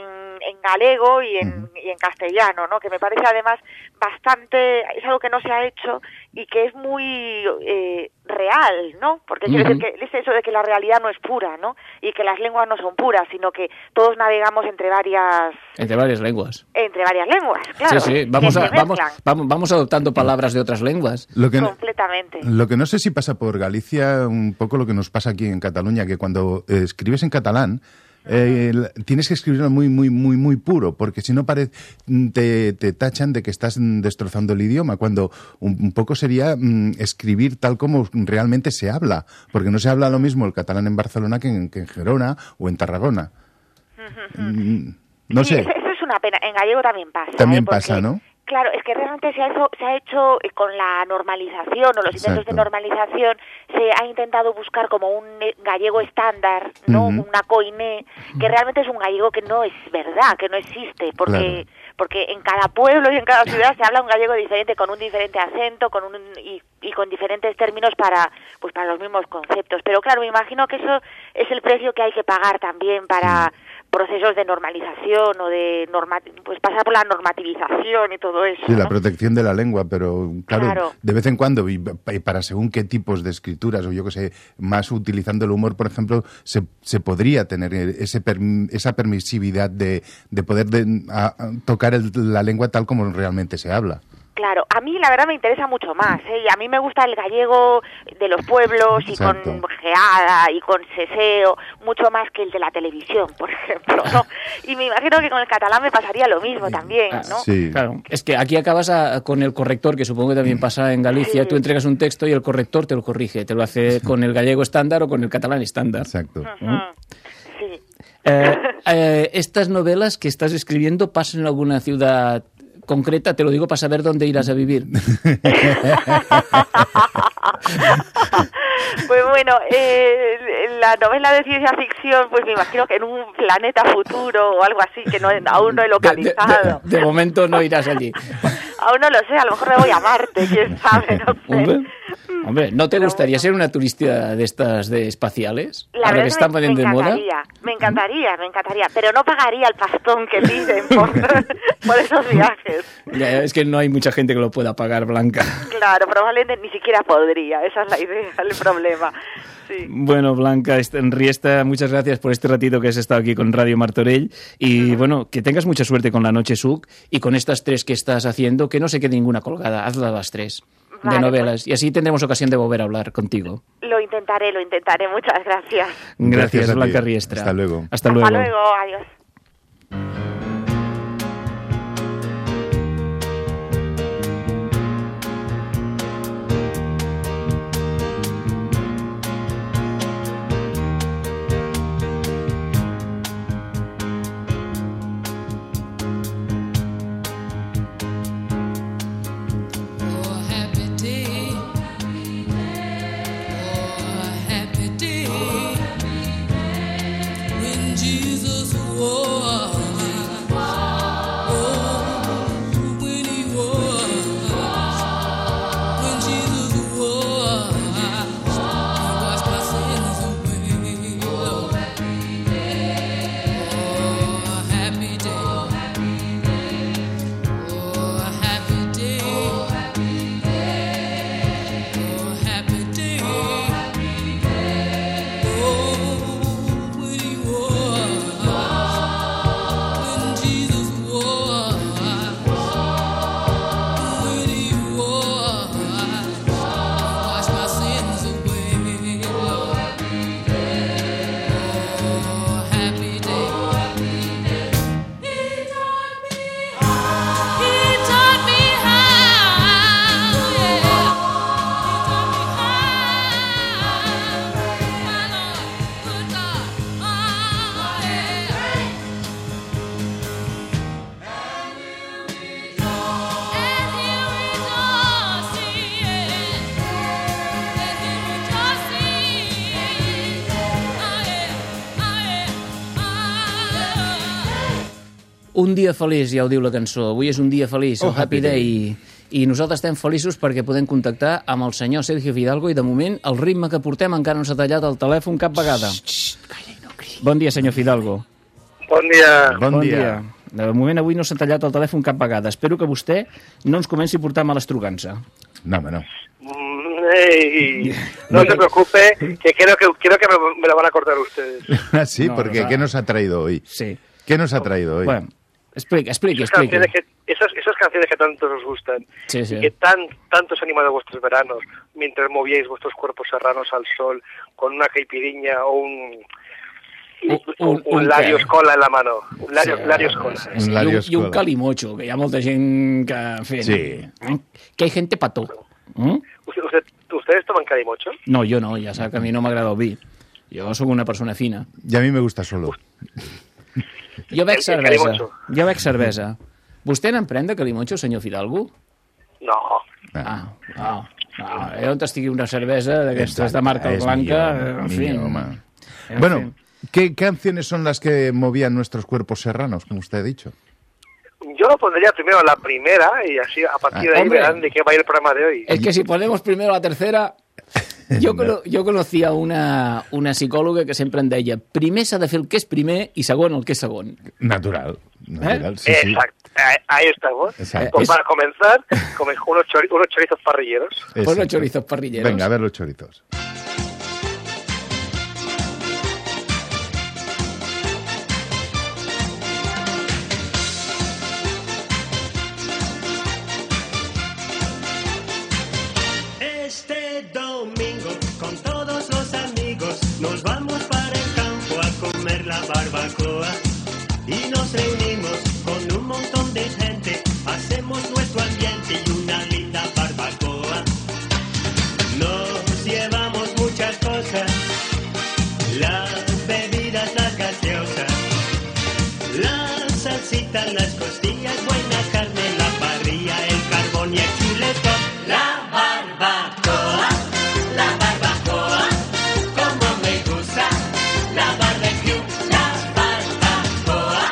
galego y en castellano, ¿no? Que me parece además es algo que no se ha hecho y que es muy real, ¿no? Porque quiero decir que es eso de que la realidad no es pura, ¿no? Y que las lenguas no son puras, sino que todos navegamos entre varias lenguas. Entre varias lenguas, claro. Sí, vamos adoptando palabras de otras lenguas. Completamente. Lo que no sé si pasa por Galicia, un poco lo que nos pasa aquí en Cataluña, que cuando escribes en catalán, tienes que escribirlo muy, muy, muy, muy puro, porque si no te tachan de que estás destrozando el idioma, cuando un poco sería escribir tal como realmente se habla, porque no se habla lo mismo el catalán en Barcelona que en Gerona o en Tarragona. No sé. Eso es una pena. En gallego también pasa. También pasa, ¿no? Claro, es que realmente se ha hecho con la normalización o los intentos de normalización, se ha intentado buscar como un gallego estándar, ¿no? Una coiné, que realmente es un gallego que no es verdad, que no existe, porque en cada pueblo y en cada ciudad se habla un gallego diferente, con un diferente acento, y con diferentes términos para los mismos conceptos. Pero claro, me imagino que eso es el precio que hay que pagar también para procesos de normalización o de pasar por la normativización y todo eso. Sí, ¿no? La protección de la lengua, pero claro, de vez en cuando, y para según qué tipos de escrituras, o yo que sé, más utilizando el humor, por ejemplo, se podría tener esa permisividad de poder tocar la lengua tal como realmente se habla. Claro, a mí la verdad me interesa mucho más, y a mí me gusta el gallego de los pueblos y con geada y con seseo, mucho más que el de la televisión, por ejemplo, ¿no? Y me imagino que con el catalán me pasaría lo mismo también, ¿no? Sí. Claro, es que aquí acabas con el corrector, que supongo que también pasa en Galicia, tú entregas un texto y el corrector te lo corrige, te lo hace con el gallego estándar o con el catalán estándar. Exacto. Sí. Estas novelas que estás escribiendo pasan en alguna ciudad concreta, te lo digo para saber dónde irás a vivir. Pues bueno, la novela de ciencia ficción, pues me imagino que en un planeta futuro o algo así, que aún no he localizado. De momento no irás allí. Aún no lo sé, a lo mejor me voy a Marte, quién sabe, no sé. Hombre, ¿no te gustaría ser una turista de estas espaciales? La verdad es que me encantaría, pero no pagaría el pastón que piden por esos viajes. Ya, es que no hay mucha gente que lo pueda pagar, Blanca. Claro, probablemente ni siquiera podría, esa es la idea, el problema. Sí. Bueno, Blanca Riesta, muchas gracias por este ratito que has estado aquí con Radio Martorell y bueno, que tengas mucha suerte con La Noche Suc y con estas 3 que estás haciendo, que no se quede ninguna colgada, hazlas las 3 de novelas, y así tendremos ocasión de volver a hablar contigo. Lo intentaré, muchas gracias. Gracias Blanca Riestra. Hasta luego. Hasta luego, adiós. Un dia feliç, ja ho diu la cançó. Avui és un dia feliç, el Happy Day. I nosaltres estem feliços perquè podem contactar amb el senyor Sergio Fidalgo i, de moment, el ritme que portem encara no s'ha tallat el telèfon cap vegada. Calla i no cridis. Bon dia, senyor Fidalgo. Bon dia. Bon dia. De moment avui no s'ha tallat el telèfon cap vegada. Espero que vostè no ens comenci a portar males trucança. No, home, no. No se preocupe, que creo que me lo van a cortar ustedes. Ah, sí, No, porque o sea, ¿qué nos ha traído hoy? Sí. ¿Qué nos ha traído hoy? Bueno, explique. Esas canciones que tanto os gustan, Sí. y que tanto os han animado vuestros veranos, mientras movíais vuestros cuerpos serranos al sol, con una caipirinha o un Larios Cola en la mano. Un Larios Cola. Sí. Un Larios I un Cola. calimocho, que hi ha molta gent que... En fi, Sí. Que hay gente pató. ¿Ustedes toman calimocho? No, jo no, ja sap que a mi no m'agrada el vi. Jo sóc una persona fina. Y a mí me gusta solo. Jo bec El cervesa. calimocho. Jo bec cervesa. Vostè n'en pren de calimocho, senyor Fidalgo? No. No. On estigui una cervesa d'aquestes de marca Es blanca, millor, en fi. millor, home. En Bueno, fin. ¿qué canciones son las que movían nuestros cuerpos serranos, como usted ha dicho? Yo lo pondría primero la primera y así a partir de ahí hombre. verán de qué va a ir el programa de hoy. Es que si ponemos primero la tercera... Jo conocía una psicòloga que sempre em deia primer s'ha de fer el que és primer i segon el que és segon. Natural. Sí, sí. Exacto. Ahí estamos. Exacto. Pues para comenzar, unos chorizos parrilleros. Pues los Exacto. chorizos parrilleros. Venga, a ver los chorizos. Este domingo con todos los amigos nos vamos para el campo a comer la barbacoa y nos reunimos con un montón de gente, hacemos nuestro ambiente y una linda barbacoa. Nos llevamos muchas cosas, las bebidas, las gaseosas, las salsitas, las costillas, buena carne, la parrilla, el carbón y el chuletón. La barbacoa, como me gusta, la barbecue, la barbacoa,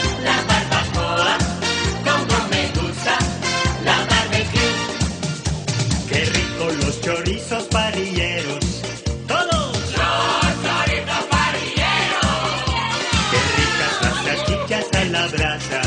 como me gusta, la barbecue. Qué rico los chorizos parrilleros, todos los chorizos parrilleros. Qué ricas las salchichas a la brasa.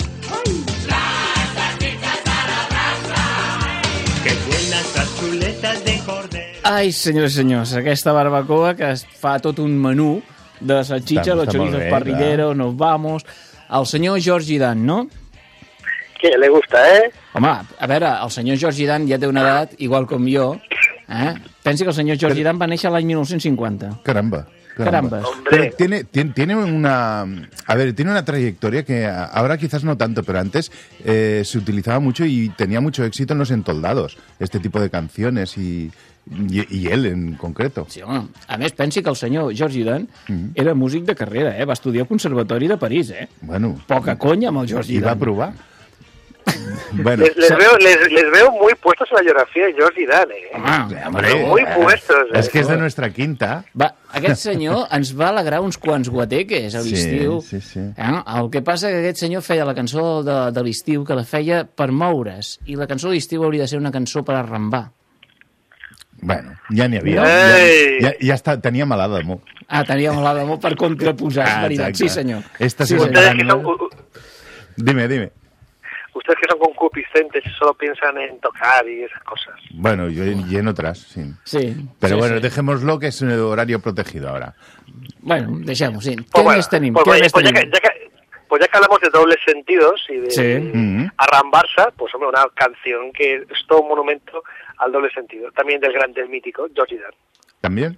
Que buenas las chuletas de cordero. Ai, senyors i senyors, aquesta barbacoa que es fa tot un menú de salchicha, los Està molt chorizos bé, parrilleros, nos vamos... El senyor George Dan, no? Que le gusta, Home, a veure, el senyor George Dan ja té una edat, igual com jo. Pensi que el senyor George Dan va néixer l'any 1950. Caramba. Carambas. Pero tiene una... A ver, tiene una trayectoria que ahora quizás no tanto, pero antes se utilizaba mucho y tenía mucho éxito en los entoldados, este tipo de canciones y él en concreto. Sí, home. A més, pensi que el senyor George Dan era músic de carrera, va estudiar al Conservatori de París, Bueno. Poca conya amb el George Dan. ¿Y va a probar? Bueno, les veo muy puestos en la geografía de George Dan, hombre, muy puestos. Es que es de nuestra quinta. Va, aquest senyor ens va alegrar uns quants guateques a l'estiu. Sí. El que passa que aquest senyor feia la cançó de l'estiu, que la feia per moure's, i la cançó de l'estiu hauria de ser una cançó per arrambar. Bueno, ja n'hi havia. No? Ja està, tenia malada d'amor. Tenia malada d'amor per contraposar, és veritat. Sí, senyor. Esta sí, senyor. Dime. Ustedes que son concupiscentes solo piensan en tocar y esas cosas. Bueno, yo y en otras, sí. Sí. Pero sí, bueno, sí. dejémoslo, que es un horario protegido ahora. Bueno, deixem-ho, sí. Pues Què més tenim? Pues ya que hablamos de dobles sentidos y de arrambarsa, pues hombre, una canción que es todo un monumento al doble sentido. También del grande, del mítico, George Dan. ¿También?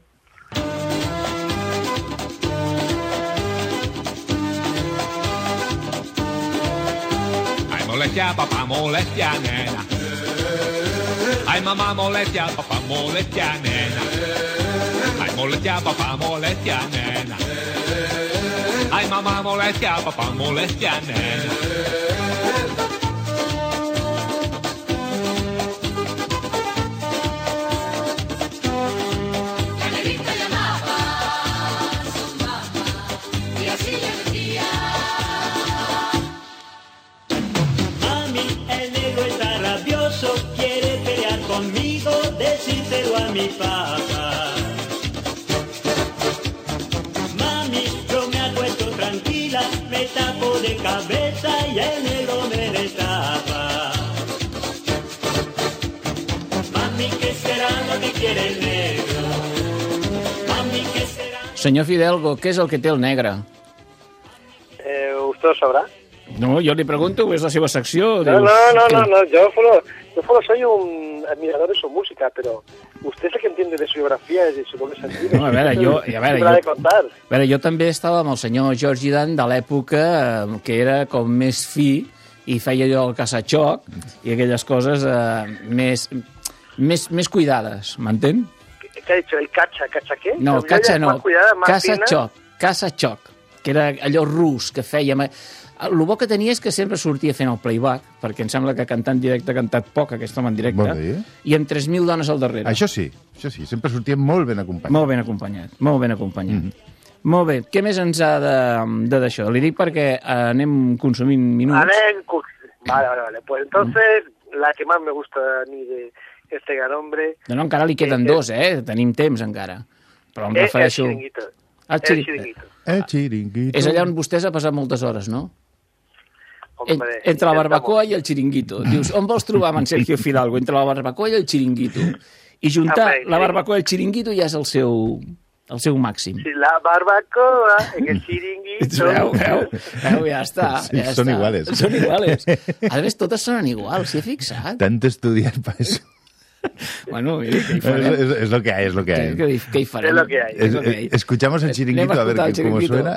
Molestia, papá, molestia, nena. Ay, mamá, molestia, papá, molestia, nena. Ay, molestia, papá, molestia, nena. Ay, mamá, molestia, papá, molestia, nena. Quiere pelear conmigo, decírselo a mi papá. Mami, yo me acuesto tranquila, me tapo de cabeza y el negro me destapa. Mami, ¿qué será lo que quiere el negro? Mami, ¿qué será? Senyor Fidalgo, què és el que té el negre? Usted lo sabrá. No, jo li pregunto, és la seva secció. No, yo solo soy un admirador de su música, pero usted es el que entiende de su biografía y de su doble sentido. No, a veure, jo també estava amb el senyor George Dan de l'època que era com més fi i feia allò el caça-xoc i aquelles coses més cuidades, m'entén? ¿Qué ha dicho? ¿El cacha? ¿Cacha qué? No, cacha no, caça-xoc, que era allò rus que feia... El bo que tenia és que sempre sortia fent el playback, perquè em sembla que cantant directe ha cantat poc, aquest home en directe, i amb 3.000 dones al darrere. Això sí, sempre sortia molt ben acompanyat. Molt ben acompanyat. Molt bé, què més ens ha d'això? Li dic perquè anem consumint minuts. Vale. Pues entonces, la que más me gusta a mí de este gran hombre... No, encara li queden dos, tenim temps encara. Però em refereixo... El Chiringuito. És allà on vostès ha passat moltes hores, no? Entre la barbacoa i el Chiringuito. Dius, on vols trobar amb en Sergio Fidalgo? Entre la barbacoa i el Chiringuito. I juntar la barbacoa i el Chiringuito ja és el seu màxim. Sí, la barbacoa en el Chiringuito. Veu, ja està. Són iguales. A més, totes sonen iguals, s'hi ha fixat? Tant estudiar per això. Bueno, ¿qué farem? Es lo que hay, es lo que hay. ¿Qué farem? Es lo que hay. Escuchamos el Chiringuito a ver cómo suena.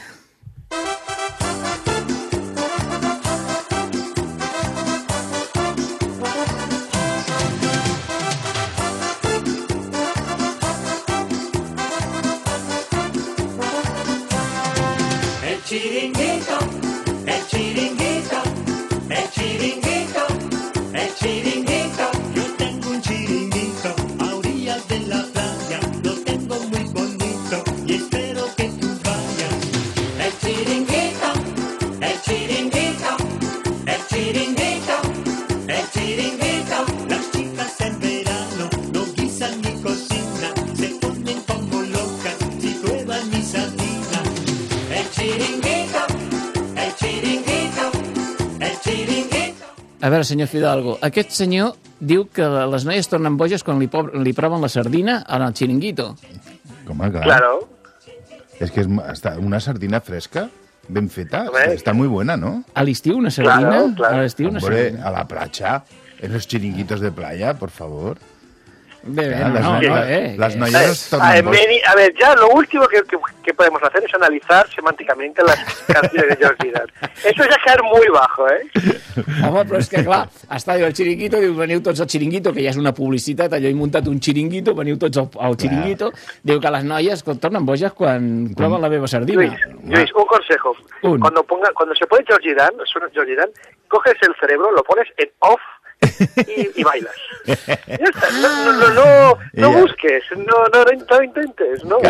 El chiringuito, el chiringuito, el chiringuito, el chiringuito. Yo tengo un chiringuito a orillas de la playa, lo tengo muy bonito y espero que tú vayas. El chiringuito, el chiringuito, el chiringuito, el chiringuito. Las chicas en verano no guisan ni cocinan, se ponen como locas si prueban mi sardina. El chiringuito, el chiringuito, el chiringuito. A veure, senyor Fidalgo, aquest senyor diu que les noies tornen boges quan li proven la sardina en el Chiringuito. Home, clar. Claro. Es que hasta una sardina fresca, ben feta, está muy buena, ¿no? A l'estiu una sardina? Claro. A l'estiu una Hombre, sardina. a la playa, en los chiringuitos de playa, por favor. Bé, las noies tornen boges. A ver, ya lo último que podemos hacer es analizar semánticamente las canciones de George Dylan. Eso es ya caer muy bajo, Home, però és que, clar, està el Chiringuito, diu, veniu tots al Chiringuito, que ja és una publicitat, allò he muntat un Chiringuito, veniu tots al Chiringuito, diu que les noies tornen boges quan proven la meva sardina. Luis, un consejo. Cuando se pone George Dylan, coges el cerebro, lo pones en off y bailas. Ya está. No busques, no intentes, no.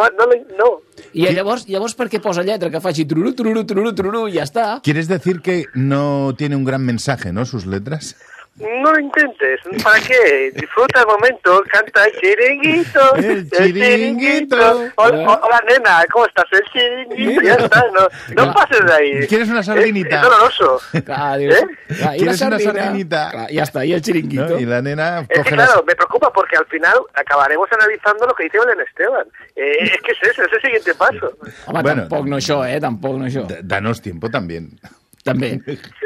I llavors per què posa lletra que faci truru, truru, truru, truru, i ja està. ¿Quieres decir que no tiene un gran mensaje, no, sus letras? No lo intentes. ¿Para qué? Disfruta el momento. Canta el chiringuito. El chiringuito. Hola, nena. ¿Cómo estás? El chiringuito. Ya está. No pases de ahí. ¿Quieres una sardinita? Es doloroso. ¿Quieres una sardinita? Clar, ja està. I el Chiringuito. ¿No? Y la nena coge claro, me preocupa porque al final acabaremos analizando lo que dice Belén Esteban. Es que es eso, es el siguiente paso. Home, bueno, tampoc no això, Tampoc no això. Danos tiempo también. També.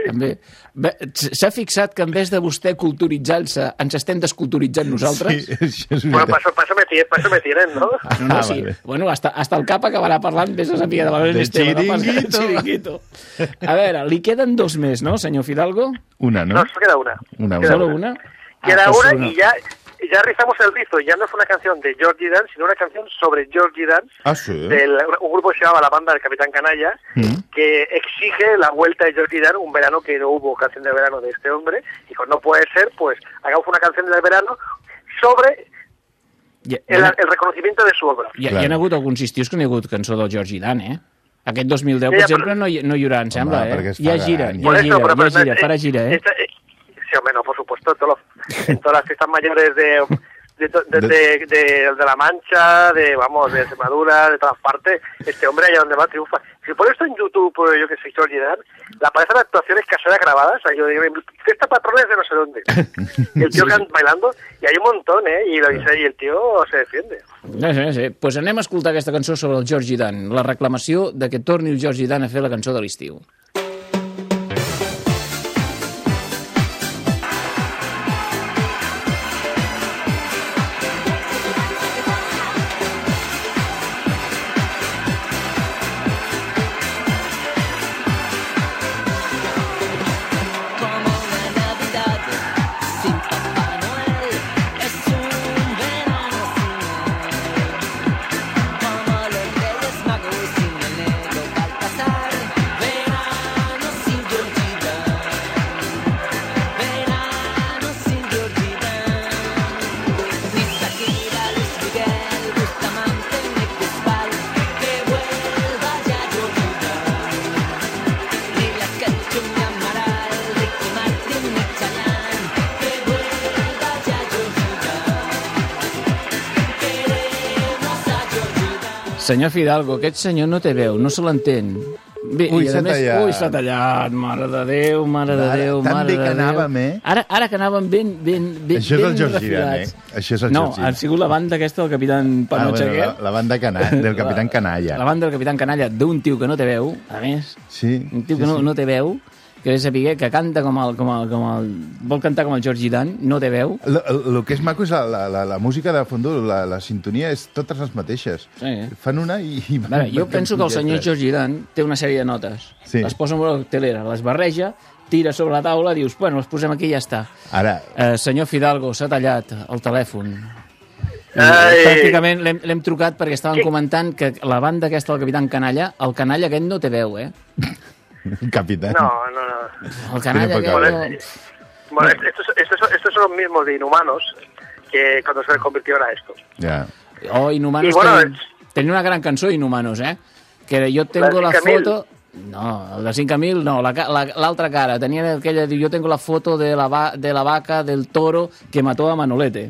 S'ha fixat que en vez de vostè culturitzant-se, ens estem desculturitzant nosaltres? Sí, bueno, paso me tienen, ¿no? No, sí. Vale. Bueno, hasta el cap acabarà parlant, vés a saber de la Belén Esteban. Chiringuito. A veure, li queden dos més, ¿no, senyor Fidalgo? Una, ¿no? No, solo queda una. ¿Solo una? Queda una y ya rizamos el rizo. Ya no es una canción de George Dylan, sino una canción sobre George Dylan. Ah, sí. Un grupo que se llama La Banda del Capitán Canalla, que exige la vuelta de George Dylan, un verano que no hubo canción de verano de este hombre, y pues no puede ser, pues hagamos una canción del verano sobre el reconocimiento de su obra. Hi ha hagut alguns estius que no hi ha hagut cançó del George Dylan, Aquest 2010, per exemple, no hi haurà, em sembla, Hi ha gira, farà gira, Sí, hombre, no, por supuesto, en todas las fiestas mayores de La Mancha, de Extremadura, de todas partes, este hombre allá donde va triunfa. Si pones esto en YouTube, yo que sé, Georgie Dan, le aparecen actuaciones caseras grabadas, o sea, yo digo, fiesta patrones de no sé dónde. El tío bailando, y hay un montón, y lo dice, y el tío se defiende. Sí. Pues anem a escoltar aquesta cançó sobre el Georgie Dan, la reclamació de que torni el Georgie Dan a fer la cançó de l'estiu. Senyor Fidalgo, aquest senyor no té veu, no se l'entén. Ui, s'ha tallat. Ui, s'ha tallat, mare de Déu, mare de Déu, Tan bé que anàvem, Ara que anàvem ben Això és el Georgie Dan, Això és el No, Georgie Dan. ha sigut la banda aquesta del Capitán Panocha. La banda del Capitán Canalla. La banda del Capitán Canalla, d'un tio que no té veu, a més. Sí. Un tio que no té veu, que ve saber que canta com el... Vol cantar com el Georgie Dan, no té veu. El que és maco és la música de fons, la sintonia és totes les mateixes. Sí. Fan una i... Jo penso que el senyor Georgie Dan té una sèrie de notes. Sí. Les posa en una telera, les barreja, tira sobre la taula, dius, bueno, les posem aquí i ja està. Ara... Senyor Fidalgo, s'ha tallat el telèfon. Pràcticament l'hem trucat perquè estaven comentant que la banda aquesta del Capitán Canalla, el canalla aquest no té veu, El capitán. No. El canalla Bueno, estos son los mismos de Inhumanos que cuando se convirtieron a esto. Ya. Oh, Inhumanos tenía una gran cançó, Inhumanos, que yo tengo la foto... No, el de 5.000 no, l'altra cara. Tenia aquella... Jo tengo la foto de la vaca del toro que mató a Manolete.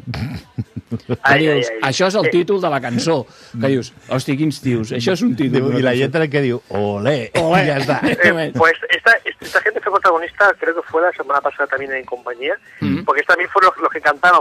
Dius, això és el títol de la cançó. Que dius, hosti, quins tios, això és un títol. I la lletra que diu, olé, ya está. Pues esta gente fue protagonista, creo que fue la semana pasada también en compañía, porque también fueron los que cantaron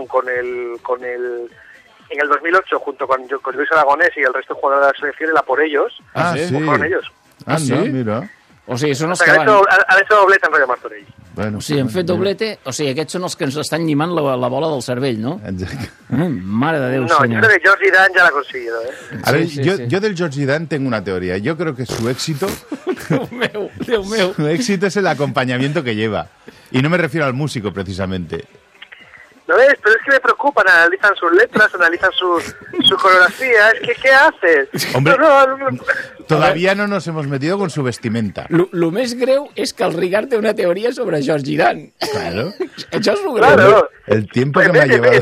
en el 2008 junto con Luis Aragonés y el resto de jugadores de la selección, la Por Ellos. Sí. Fueron ellos. Sí? Mira. O sigui, són els que van... Han hecho doblete en Radio Martorell. Bueno, o sigui, han fet doblete... O sigui, aquests són els que ens estan llimant la bola del cervell, no? Exacte. Mare de Déu, no, senyor. Yo creo que Georgie Dan ya la ha conseguido, A ver, yo del Georgie Dan tengo una teoría. Yo creo que su éxito... Déu meu. Su éxito es el acompañamiento que lleva. Y no me refiero al músico, precisamente. ¿No ves? Pero es que me preocupan, analizan sus letras, analizan su coreografía. Es que, ¿qué haces? Hombre, todavía no nos hemos metido con su vestimenta. Lo més greu és que el Ricard té una teoria sobre Georgie Dan. Claro. Això és lo greu. Claro. El tiempo que me ha llevado...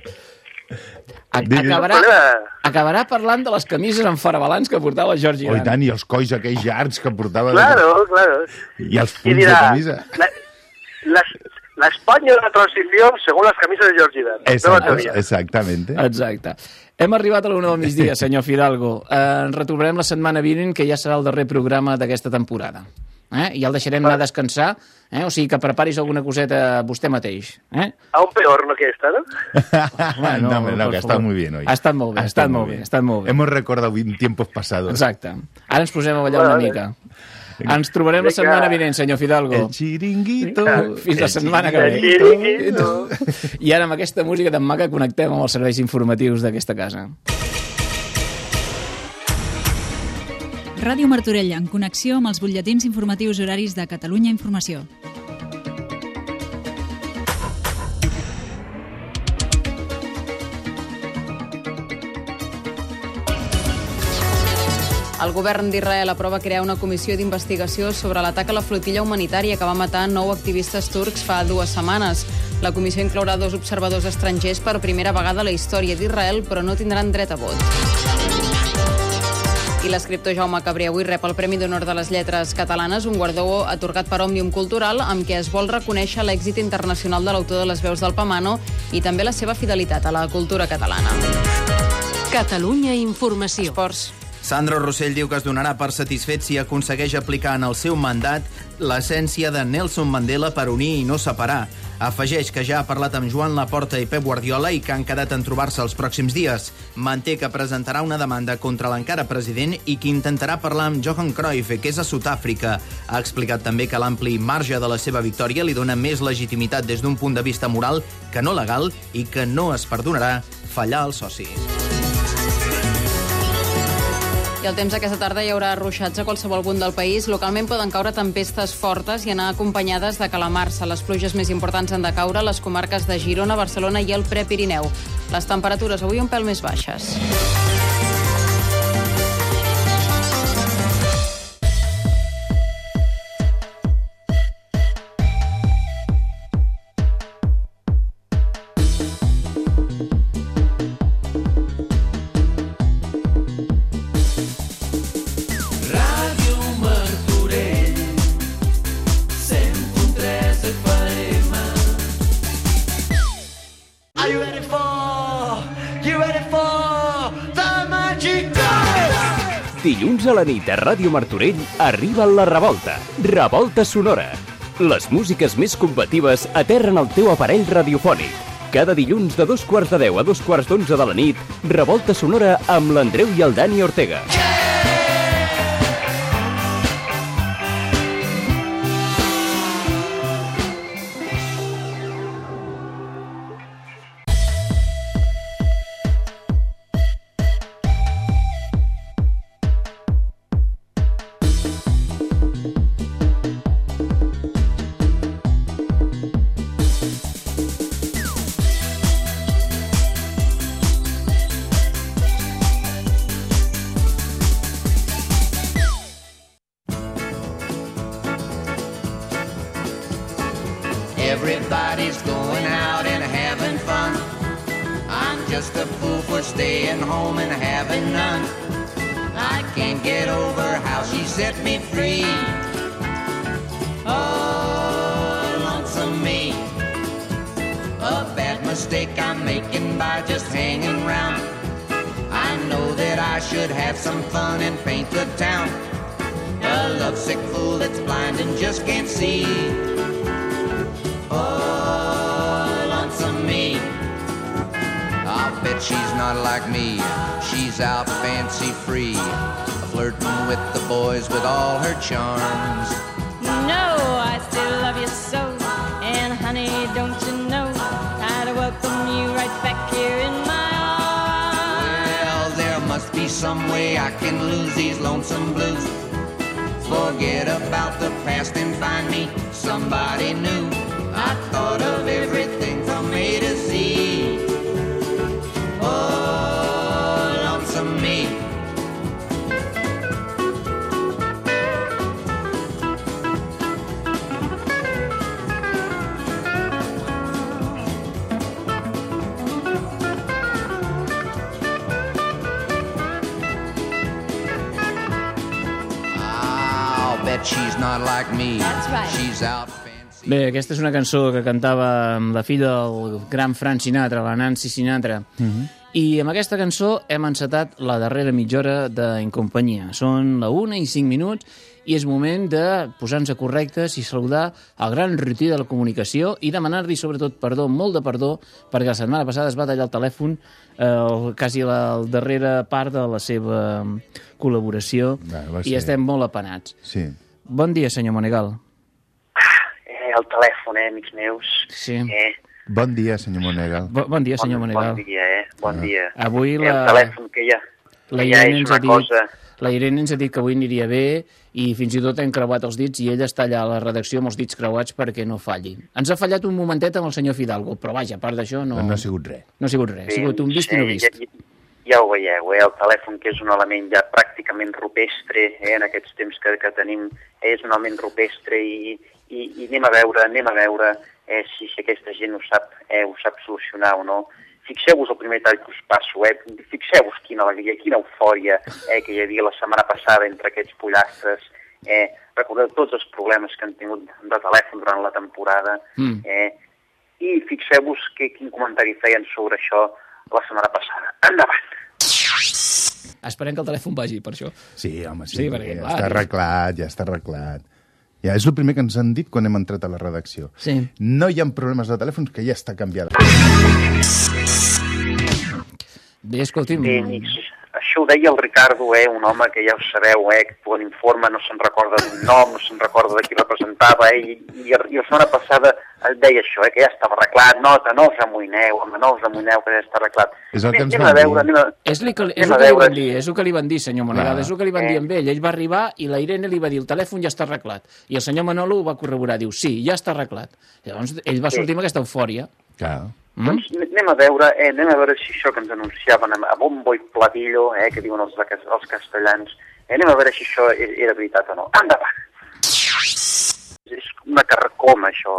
Acabarà parlant de les camises enfarabalants que portava Georgie Dan. Oh, i tant, i els colls aquells llargs que portava... Claro. I els punts de camisa. La España de la transición según las camisas de Georgie Dan. Exactamente. Exacte. Hem arribat a l'1 del migdia, senyor Fidalgo. Ens retrobarem la setmana vinent, que ja serà el darrer programa d'aquesta temporada. I el deixarem anar a descansar, o sigui que preparis alguna coseta vostè mateix. Aún peor, ¿no? Que esta, ¿no? No, que ha estat muy bien hoy. Ha estat molt bé, ha estat molt bé. Hemos recordado tiempos pasados. Exacte. Ara ens posem a ballar una mica. Ens trobarem la setmana vinent, senyor Fidalgo. El xiringuito. Fins la setmana que ve. I ara amb aquesta música tan maca connectem amb els serveis informatius d'aquesta casa. Ràdio Martorell, en connexió amb els butlletins informatius horaris de Catalunya Informació. El govern d'Israel aprova crear una comissió d'investigació sobre l'atac a la flotilla humanitària que va matar 9 activistes turcs fa 2 setmanes. La comissió inclourà 2 observadors estrangers per primera vegada a la història d'Israel, però no tindran dret a vot. I l'escriptor Jaume Cabré avui rep el Premi d'Honor de les Lletres Catalanes, un guardó atorgat per Òmnium Cultural, amb què es vol reconèixer l'èxit internacional de l'autor de Les veus del Pamano i també la seva fidelitat a la cultura catalana. Catalunya Informació. Esports. Sandro Rossell diu que es donarà per satisfet si aconsegueix aplicar en el seu mandat l'essència de Nelson Mandela per unir i no separar. Afegeix que ja ha parlat amb Joan Laporta i Pep Guardiola i que han quedat en trobar-se els pròxims dies. Manté que presentarà una demanda contra l'encara president i que intentarà parlar amb Johan Cruyff, que és a Sud-àfrica. Ha explicat també que l'ampli marge de la seva victòria li dona més legitimitat des d'un punt de vista moral que no legal i que no es perdonarà fallar als socis. I el temps aquesta tarda hi haurà ruixats a qualsevol punt del país. Localment poden caure tempestes fortes i anar acompanyades de calamarsa. Les pluges més importants han de caure a les comarques de Girona, Barcelona i el Prepirineu. Les temperatures avui un pèl més baixes. Dilluns a la nit a Ràdio Martorell arriba La Revolta, Revolta Sonora. Les músiques més combatives aterren el teu aparell radiofònic. Cada dilluns de 10:15 a 11:45 de la nit, Revolta Sonora amb l'Andreu i el Dani Ortega. Everybody's going out and having fun. I'm just a fool for staying home and having none. I can't get over how she set me free. Oh, lonesome me. A bad mistake I'm making by just hanging round. I know that I should have some fun and paint the town. A lovesick fool that's blind and just can't see. Oh, lonesome me. I'll bet she's not like me. She's out fancy free, flirting with the boys with all her charms. No, I still love you so, and honey, don't you know, I'd welcome you right back here in my arms. Well, there must be some way I can lose these lonesome blues. Forget about the past and find me somebody new. I thought of everything from A to Z. Oh, lonesome me. I'll bet she's not like me. That's right. She's out. Bé, aquesta és una cançó que cantava amb la filla del gran Frank Sinatra, la Nancy Sinatra. I amb aquesta cançó hem encetat la darrera mitja hora d'Incompanyia. Són la 1:05 i és moment de posar-nos correctes i saludar el gran rutí de la comunicació i demanar-li sobretot perdó, molt de perdó, perquè la setmana passada es va tallar el telèfon quasi la darrera part de la seva col·laboració i estem molt apenats. Sí. Bon dia, senyor Monegal. El telèfon, amics meus. Sí. Bon dia, senyor Monegal. Bon dia, senyor Monegal. Bon dia, Bon dia. Avui El telèfon que ja és una cosa... La Irene ens ha dit que avui aniria bé i fins i tot hem creuat els dits i ella està allà a la redacció amb els dits creuats perquè no falli. Ens ha fallat un momentet amb el senyor Fidalgo, però vaja, a part d'això no... No ha sigut res. No ha sigut res, ha sigut un vist i no vist. Ja ho veieu, el telèfon, que és un element ja pràcticament rupestre, en aquests temps que tenim, és un element rupestre i anem a veure si aquesta gent ho sap solucionar o no. Fixeu-vos el primer tall que us passo, fixeu-vos quina alegria, quina eufòria que hi havia la setmana passada entre aquests pollastres. Recordeu tots els problemes que han tingut de telèfon durant la temporada i fixeu-vos quin comentari feien sobre això la setmana passada. Endavant! Esperem que el telèfon vagi, per això. Sí, home, sí, Sí, perquè, ja clar, està arreglat, ja està arreglat. Ja és el primer que ens han dit quan hem entrat a la redacció. Sí. No hi ha problemes de telèfons, que ja està canviada. Bé, escolti'm... Bé, amics, això ho deia el Ricardo, un home que ja ho sabeu, que quan informa no se'n recorda d'un nom, no se'n recorda de qui representava, i la setmana passada deia això, que ja estava arreglat, no us amoïneu, home, no us amoïneu, que ja està arreglat. És el que ens van dir. És el que li van dir, senyor Monegal, és el que li van dir amb ell. Ell va arribar i la Irene li va dir el telèfon ja està arreglat. I el senyor Manolo ho va corroborar, diu, sí, ja està arreglat. Llavors ell va sortir amb aquesta eufòria. Clar. Doncs anem a veure si això que ens anunciaven a bombo i platillo, que diuen els castellans, anem a veure si això era veritat o no. Endavant! És una carcoma, això,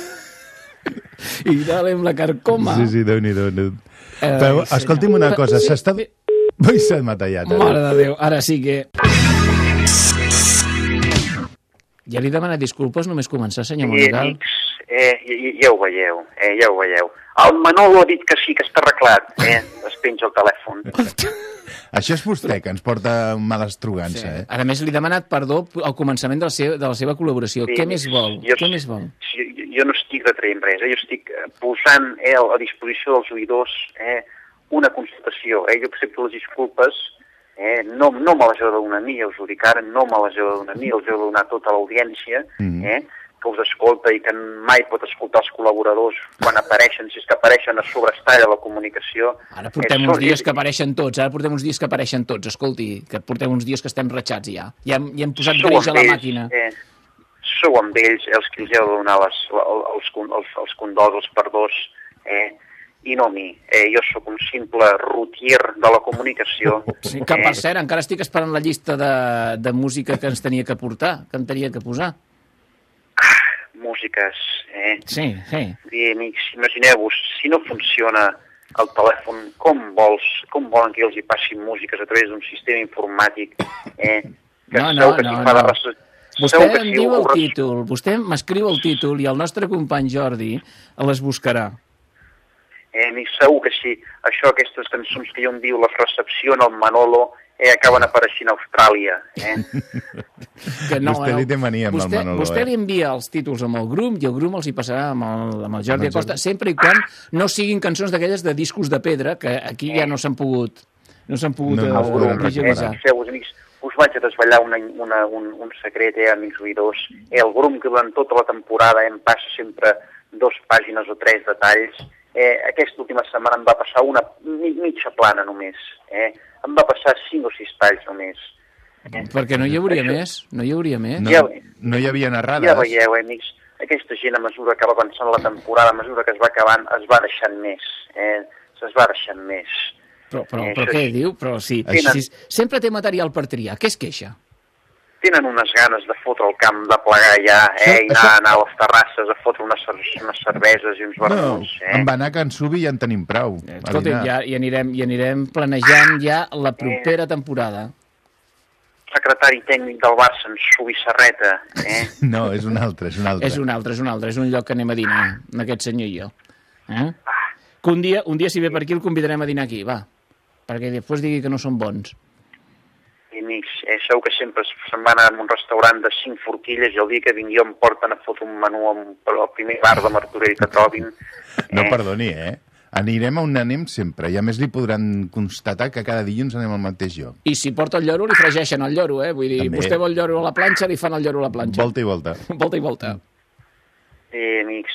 I dale amb la carcoma. Sí, Déu-n'hi-do. Però, escolti'm una cosa, s'està... Ui, s'ha matallat. Mare de Déu, ara sí que... Ja li demana disculpes només començar, senyor Monegal. Ja ho veieu, El Manolo ha dit que sí, que està arreglat, es penja el telèfon. Això és vostè, que ens porta mala estrugança, A més, li he demanat perdó al començament de la seva col·laboració. Sí, Què més vol? Jo no estic retraient res, jo estic posant a disposició dels oïdors una constatació. Jo accepto les disculpes, no me les heu de donar a mi, us ho dic ara, no me les heu de donar a mi, els heu de donar a tota l'audiència, que us escolta i que mai pot escoltar els col·laboradors quan apareixen, si és que apareixen a sobrestall a la comunicació. Ara portem uns dies que apareixen tots, escolti, que portem uns dies que estem ratxats ja. Ja hem posat greix a la màquina. Sou amb ells els que els heu de donar els condols, els perdós, i no a mi. Jo sóc un simple rutier de la comunicació. Sí, que per cert, encara estic esperant la llista de música que ens tenia que portar, que em tenia que posar. Músiques, Sí. I, amics, imagineu-vos, si no funciona el telèfon, com volen que els hi passin músiques a través d'un sistema informàtic, Vostè em diu el títol, vostè m'escriu el títol i el nostre company Jordi les buscarà. Amics, segur que sí. Aquestes cançons que jo em diu les recepciona el Manolo, acaben apareixent a Austràlia. Vostè li té mania amb el Manolo. Vostè li envia els títols amb el grup i el grup els hi passarà amb el Jordi Acosta, sempre i quan no siguin cançons d'aquelles de discos de pedra, que aquí ja no s'han pogut visualitzar. Amics, us vaig a desvetllar un secret, amics oïdors. El grup que durant tota la temporada em passa sempre 2 pàgines o 3 detalls. Aquesta última setmana em va passar una mitja plana només. Em va passar 5 o 6 talls només. Perquè no hi hauria més? No hi hauria més? No hi havia narrades. Ja veieu, amics, aquesta gent a mesura que va avançant la temporada, a mesura que es va acabant, es va deixant més. Se'ls va deixant més. Però què diu? Però sí, sempre té material per triar. Què es queixa? Tenen unes ganes de fotre el camp, de plegar ja, i anar a les terrasses a fotre unes cerveses i uns vermuts. Amb anar a Can Subi ja en tenim prou. Escolta, ja anirem planejant ja la propera temporada. Secretari tècnic del Barça, en Subi Serreta. No, és un altre. És un lloc que anem a dinar, aquest senyor i jo. Que un dia, si ve per aquí, el convidarem a dinar aquí, va. Perquè després digui que no són bons. Amics, segur que sempre se'n van anar a un restaurant de 5 forquilles i el dia que vingui em porten a fotre un menú al primer bar de Martorell que trobin. No, perdoni, Anirem on anem sempre, i a més li podran constatar que cada dilluns anem al mateix lloc. I si porta el lloro, li fregeixen el lloro, Vull dir, també. Vostè vol lloro a la planxa, li fan el lloro a la planxa. Volta i volta. Volta i volta. Amics,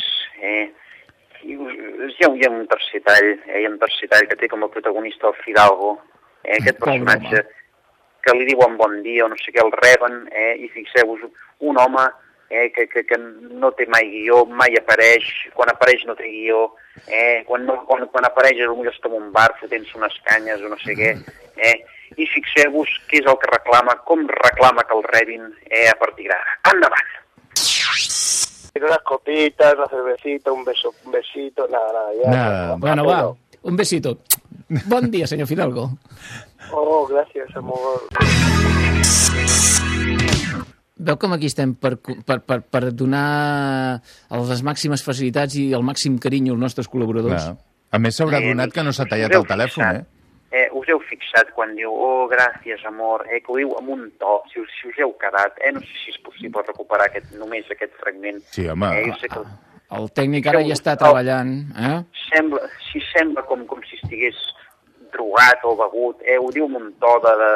hi ha un tercer tall, que té com a protagonista el Fidalgo, aquest personatge que li diuen bon dia o no sé què, el reben, i fixeu-vos, un home que no té mai guió, mai apareix, quan apareix no té guió, quan apareix potser està en un bar fotent-se unes canyes o no sé què, i fixeu-vos què és el que reclama, com reclama que el rebin a partir d'ara. Endavant! Unas copitas, una cervecita, un besito, nada, ya. Nada. Bueno, va. Un besito. Bon dia, senyor Fidalgo. Oh, gràcies, amor. Veu com aquí estem per donar les màximes facilitats i el màxim carinyo als nostres col·laboradors. Clar. A més, s'haurà donat que no s'ha tallat el telèfon, Us heu fixat quan diu, oh, gràcies, amor, que ho diu amb un to, si us heu quedat, no sé si és possible recuperar només aquest fragment. Sí, home. El tècnic ara ja està treballant. Sembla com si estigués drogat o begut, ho diu amb un to de...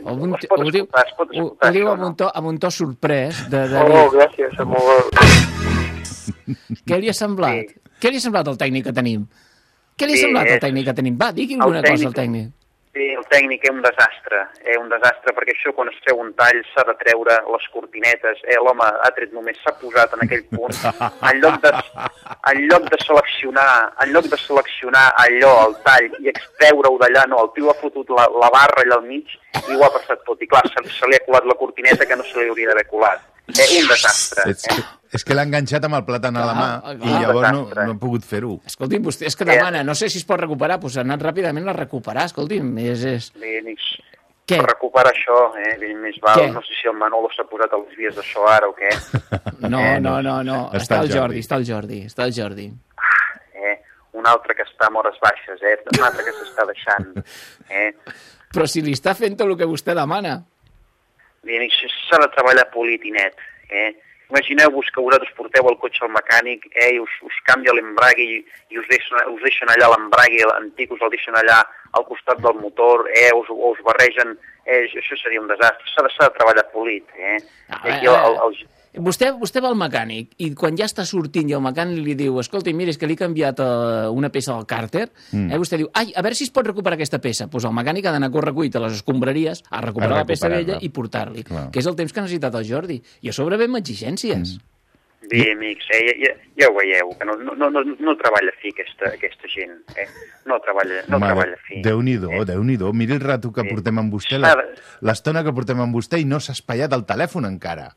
Ho diu amb un to sorprès. Oh, gràcies, amor. Què li ha semblat? Què li ha semblat el tècnic que tenim? Què li ha semblat el tècnic que tenim? Va, digui alguna cosa al tècnic. Sí, el tècnic és un desastre, perquè això quan es treu un tall s'ha de treure les cortinetes, l'home ha tret només, s'ha posat en aquell punt, en lloc de seleccionar allò, el tall, i extreure-ho d'allà, no, el tio ha fotut la barra allà al mig i ho ha passat tot, i clar, se li ha colat la cortineta que no se li hauria d'haver colat. Un desastre. És que l'ha enganxat amb el plàtan a la mà i llavors no ha pogut fer-ho. Escolti'm, vostè és que demana, no sé si es pot recuperar, doncs ha anat ràpidament a recuperar, escolti'm. Per recuperar això, més val, no sé si el Manolo s'ha posat a les vies de so ara o què. No, està el Jordi. Un altre que està amb hores baixes, un altre que s'està deixant. Però si li està fent tot el que vostè demana. S'ha de treballar polit i net. Imagineu-vos que vosaltres porteu el cotxe al mecànic i us canvia l'embrague i us deixen allà l'embrague antic, us el deixen allà al costat del motor, us barregen, això seria un desastre. S'ha de treballar polit. Vostè va al mecànic i quan ja està sortint i el mecànic li diu, escolta, mira, és que li he canviat una peça del càrter, vostè diu, a veure si es pot recuperar aquesta peça. Doncs el mecànic ha d'anar a correcuit a les escombraries a recuperar la peça vella i portar-li, que és el temps que ha necessitat el Jordi. I a sobre ve amb exigències. Bé, amics, ja ho veieu, que no treballa fi aquesta gent. No treballa fi. Déu-n'hi-do. Miri el rato que portem amb vostè, l'estona que portem amb vostè i no s'ha espatllat el telèfon encara.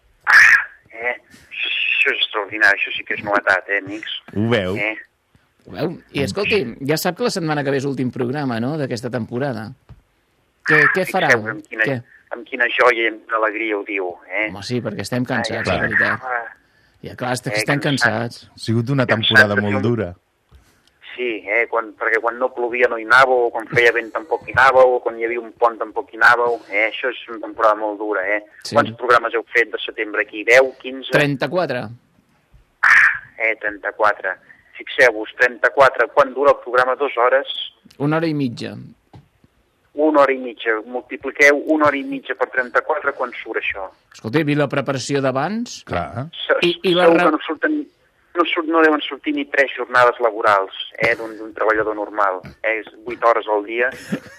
Això és extraordinari, això sí que és novetat, amics. Ho veu? I escolti, ja sap que la setmana que ve és l'últim programa, no?, d'aquesta temporada. Què farà? Amb quina joia i amb quina alegria ho diu, Home, sí, perquè estem cansats, la veritat. Ja, clar, estem cansats. Ha sigut una temporada molt dura. Sí, perquè quan no plovia no hi anàveu, quan feia vent tampoc hi anàveu, quan hi havia un pont tampoc hi anàveu, això és una temporada molt dura, Sí. Quants programes heu fet de setembre aquí? 10, 15? 34. 34. Fixeu-vos, 34, quan dura el programa? 2 hores? 1 hora i mitja. 1 hora i mitja. Multipliqueu 1 hora i mitja per 34, quan surt això? Escolta, hi havia la preparació d'abans. Clar. No deuen sortir ni 3 jornades laborals d'un treballador normal. És 8 hores al dia.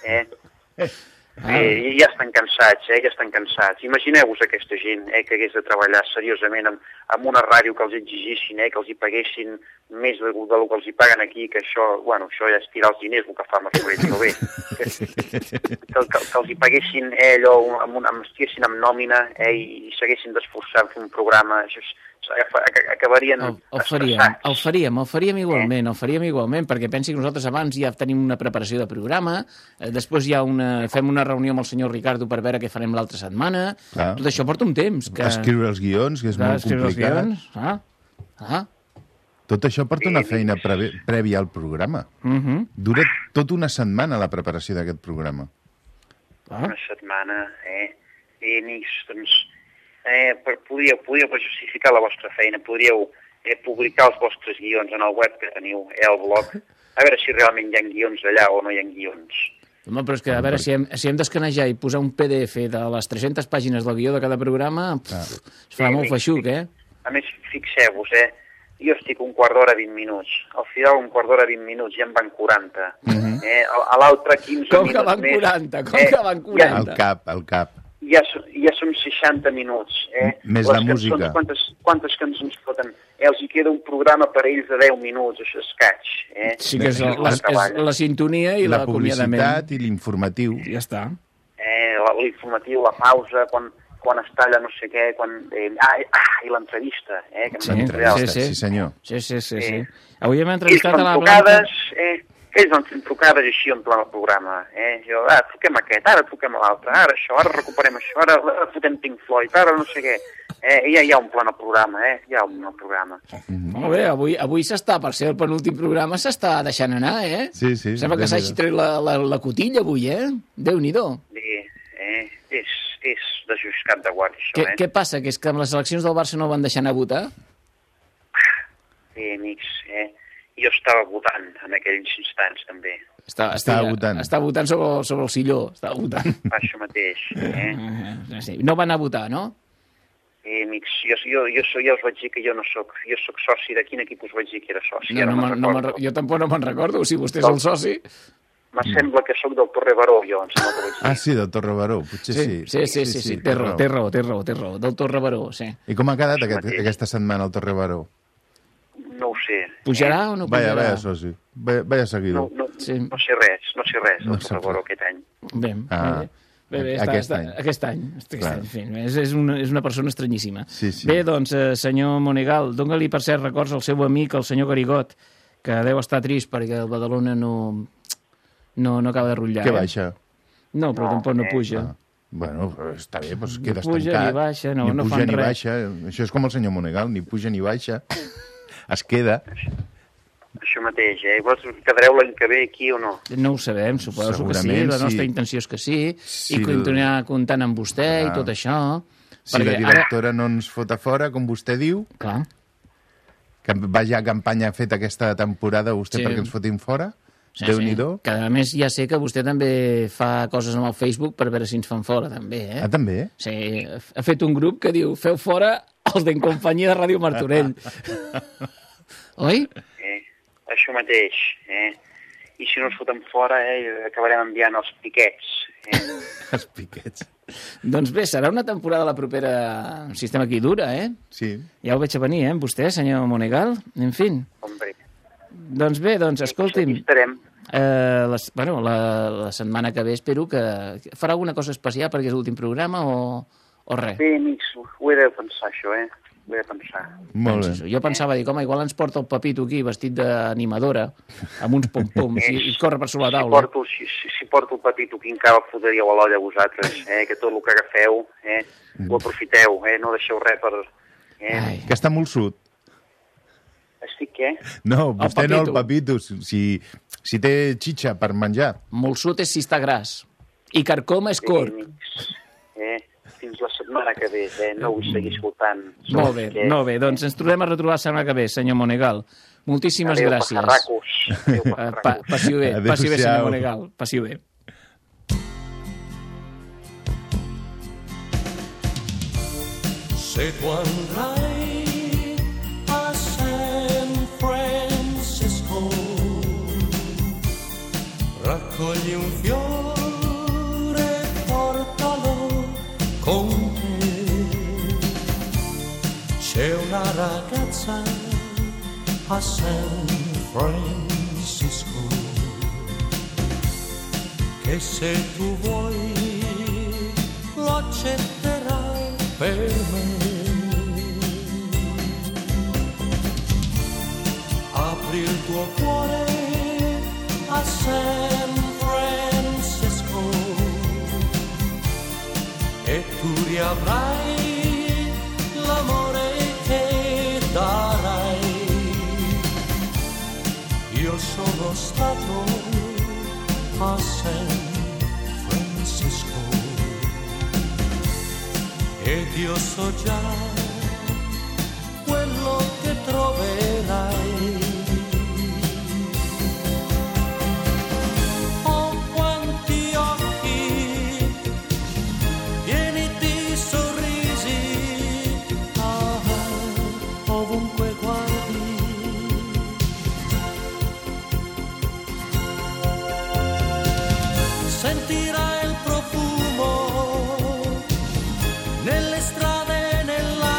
I ja estan cansats, Imagineu-vos aquesta gent que hagués de treballar seriosament amb una ràdio que els exigissin, que els hi paguessin més del que els hi paguen aquí, que això ja és tirar els diners, el que fa Martorell, però bé. Que els hi paguessin allò, estiguessin amb nòmina i s'haguessin d'esforçar en fer un programa, això acabarien el faríem igualment, perquè pensi que nosaltres abans ja tenim una preparació de programa, després fem una reunió amb el senyor Ricardo per veure què farem l'altra setmana. Tot això porta un temps. Escriure els guions, que és molt complicat. Tot això porta una feina prèvia al programa. Dura tota una setmana la preparació d'aquest programa. Una setmana, I amics, doncs... podríeu justificar la vostra feina, podríeu publicar els vostres guions en el web que teniu, al blog, a veure si realment hi ha guions allà o no hi ha guions. Home, però és que, a veure, si hem d'escanejar i posar un PDF de les 300 pàgines del guió de cada programa, es fa molt feixuc, A més, fixeu-vos, jo estic un quart d'hora, 20 minuts. Al final, un quart d'hora, 20 minuts, ja en van 40. A l'altre, 15 com minuts que van 40? Com que van 40? Al cap. Ja són 60 minuts. Més la música. Quantes cançons foten? Els hi queda un programa per ells de 10 minuts, això és catx. Sí que és la sintonia i l'acomiadament. La publicitat i l'informatiu. Ja està. L'informatiu, la pausa, quan es talla no sé què, i l'entrevista. Sí, senyor. Sí. Avui hem entrevistat a la Blanca... ells em fent trucades així en plan el programa. Jo, truquem aquest, ara truquem l'altre, ara això, ara recuperem això, ara fotem Pink Floyd, ara no sé què. Ja hi ha un plan al programa, hi ha un programa. Molt bé, avui s'està, per ser el penúltim programa, s'està deixant anar, Sí. Sembla que s'hagi tret la cotilla avui, Déu-n'hi-do. És desjuscat de guàrdia, això, Què passa, que és que amb les eleccions del Barça no van deixar anar a votar? Sí, amics, jo estava votant en aquells instants, també. Estava votant. Estava votant sobre el silló, estava votant. Això mateix, Sí. No van anar a votar, no? Amics, jo us vaig dir que jo no soc soci de quin equip us vaig dir que era soci. Jo tampoc no me'n recordo, si vostè és el soci. Sembla que sóc del Torre Baró, jo, em sembla que vaig dir. Ah, sí, del Torre Baró, potser sí. Sí, té raó, del Torre Baró, sí. I com ha quedat aquesta setmana el Torre Baró? No ho sé. Pujarà o no pujarà? Vaya soci, vaya seguidor. No sé res del Torre Baró aquest any. Bé, aquest any. En fi, és una persona estranyíssima. Sí. Bé, doncs, senyor Monegal, dóna-li per cert records al seu amic, el senyor Garigot, que deu estar trist perquè el Badalona no acaba de rotllar. Què baixa? No, però tampoc no puja. Bueno, està bé, doncs queda estancat. Ni puja ni baixa, no fan res. Ni puja ni baixa, això és com el senyor Monegal, ni puja ni baixa, es queda. Això mateix, Vols quedareu l'any que ve aquí o no? No ho sabem, suposo que sí, la nostra intenció és que sí, i continuar comptant amb vostè i tot això. Si la directora no ens fot a fora, com vostè diu, que vagi a campanya feta aquesta temporada vostè perquè ens fotin fora, Déu-n'hi-do. Que a més ja sé que vostè també fa coses amb el Facebook per veure si ens fan fora, també. Ah, també? Sí, ha fet un grup que diu feu fora els d'en companyia de Ràdio Martorell. Oi? Això mateix, I si no ens fotem fora, acabarem enviant els piquets. Els piquets. Doncs bé, serà una temporada la propera, si estem aquí, dura, Sí. Ja ho veig a venir, vostè, senyor Monegal? En fi. Hombre. Doncs bé, escolti'm. Aquí estarem. La setmana que ve espero que farà alguna cosa especial perquè és l'últim programa o res? Bé, amics, ho he de pensar, això, Ho he de pensar. Molt bé. Jo pensava, home, igual ens porta el Pepito aquí vestit d'animadora, amb uns pom-poms, i corre per sobre la taula. Si porto el Pepito aquí encara el fotríeu a l'olla vosaltres, que tot el que agafeu, ho aprofiteu, no deixeu res per... Que està molt sud. Estic què? No, vostè no, el Pepito, si té xitxa per menjar. Molt sud és si està gras, i carcoma és corc. Fins la setmana que ve, no vull seguir escoltant. Molt bé, doncs ens trobem a retrobar la setmana que ve, senyor Monegal. Moltíssimes gràcies. Passi-ho bé, senyor Monegal, passi-ho bé. Se tu andrai a San Francisco, raccogli un fiore, portalo con te. C'è una ragazza a San Francisco che se tu vuoi lo accetterà per me. Apri il tuo cuore a San Francisco e tu riavrai l'amore che darai. Io sono stato a San Francisco ed io so già quello che troverai. Oh, quanti occhi pieni di sorrisi, ovunque guardi. Sentirai il profumo nelle strade, nell'aria.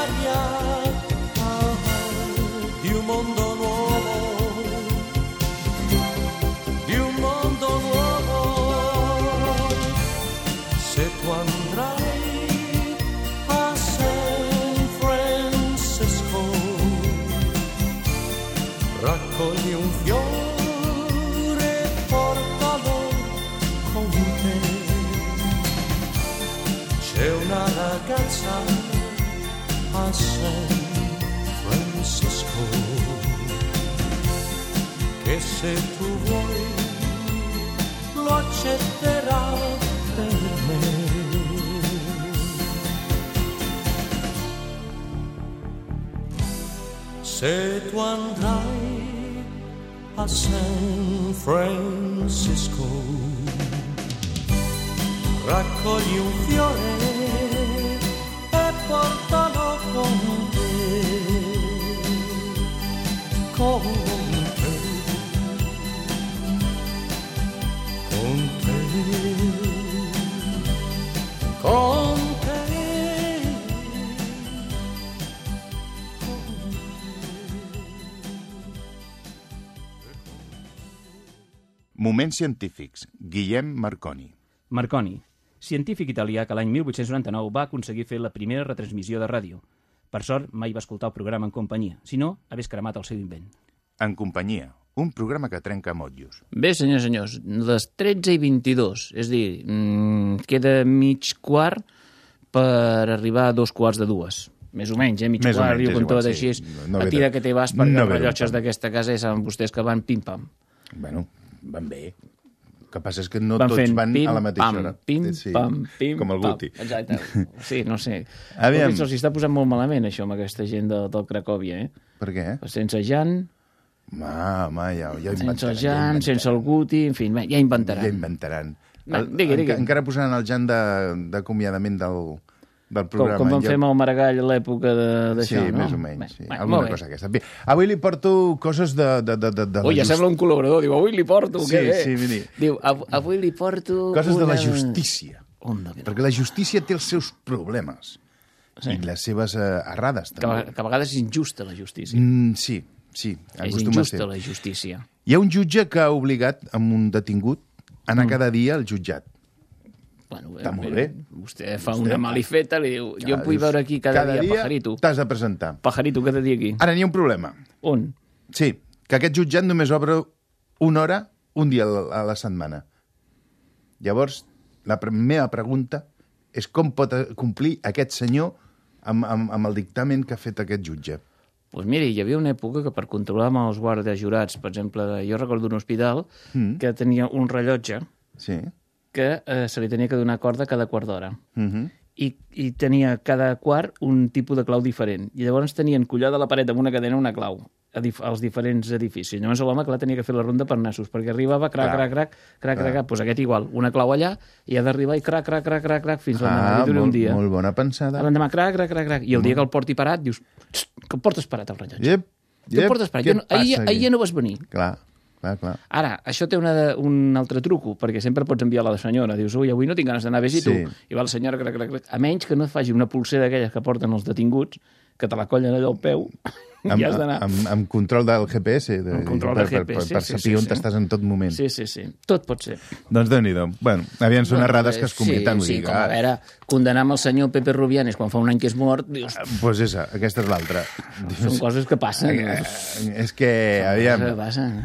a San Francisco, che se tu vuoi lo accetterà per me. Se tu andrai a San Francisco, raccogli un fiore e portalo con te, con te, con te, con te. Moments científics. Guillem Marconi. Marconi, científic italià que l'any 1899 va aconseguir fer la primera retransmissió de ràdio. Per sort, mai va escoltar el programa en companyia. Si no, hagués cremat el seu invent. En companyia, un programa que trenca motllos. Bé, senyors, les 13:22, és a dir, queda mig quart per arribar a 2:15. Més o menys, mig Més o quart, menys, diu, és com igual, tot sí. així. No A ve tira de- que te vas, perquè no els ve de rellotges tant. d'aquesta casa ja saben vostès que van pim-pam. Bueno, van bé. El que passa és que no Van tots fent van pim, a la mateixa pam, hora. pim, Sí, pam, pim, com el pam. Guti. Exacte. Sí, no sé. Aviam. Se'ls està posant molt malament, això, amb aquesta gent del Cracòvia, eh? Per què? Sense Jan, Home, ja sense el Jan, sense el Guti, en fi, ja inventaran. Ja inventaran. Va, digui. Encara posaran el Jan d'acomiadament del programa. Com van fer amb el Maragall a l'època d'això, sí, no? més o menys. Sí. Bé, Alguna molt bé. cosa aquesta. Bé, avui li porto coses de Ui, ja sembla un col·laborador. Diu, avui li porto, Sí, què bé. sí, miri. Diu, avui li porto... Coses de la una- justícia. Perquè la justícia té els seus problemes. Sí. I les seves errades, també. Que a vegades és injusta, la justícia. Sí, És acostuma a ser. injusta, la justícia. Hi ha un jutge que ha obligat amb un detingut a anar cada dia al jutjat. Bueno, Està molt bé. Vostè fa una malifeta, li diu, jo em vull dius, veure aquí cada dia, Pajarito. T'has de presentar. Pajarito, cada dia aquí. Ara n'hi ha un problema. On? Sí, que aquest jutjat només obre una hora, un dia a la setmana. Llavors, la meva pregunta és com pot complir aquest senyor amb el dictamen que ha fet aquest jutge. Doncs miri, hi havia una època que per controlar amb els guàrdies jurats, per exemple, jo recordo un hospital que tenia un rellotge que se li tenia que donar corda cada quart d'hora. I tenia cada quart un tipus de clau diferent. I llavors tenien collada a la paret amb una cadena una clau als diferents edificis. Llavors l'home, clar, tenia que fer la ronda per nassos, perquè arribava, crac, doncs aquest igual, una clau allà, i ha d'arribar i crac, fins l'endemà. Un dia. Molt bona pensada. L'endemà, crac, i el dia que el porti parat, dius, que el portes parat, el rellotge? Que el portes parat? Ahir ja no vas venir. Clar. Ara, això té un altre truco, perquè sempre pots enviar a la senyora. Dius, ui, avui no tinc ganes d'anar a veure, i tu. I va la senyora, a menys que no faci una pulsera d'aquelles que porten els detinguts, que te la collen allà al peu, i has d'anar... Amb control del GPS, per saber on estàs en tot moment. Sí, tot pot ser. Doncs Déu-n'hi-do. Bueno, havien són errades que es cometen. Sí, com a veure, condemnar amb el senyor Pepe Rubianes quan fa un any que és mort, dius... Doncs aquesta és l'altra. Són coses que passen. És que, aviam... passen.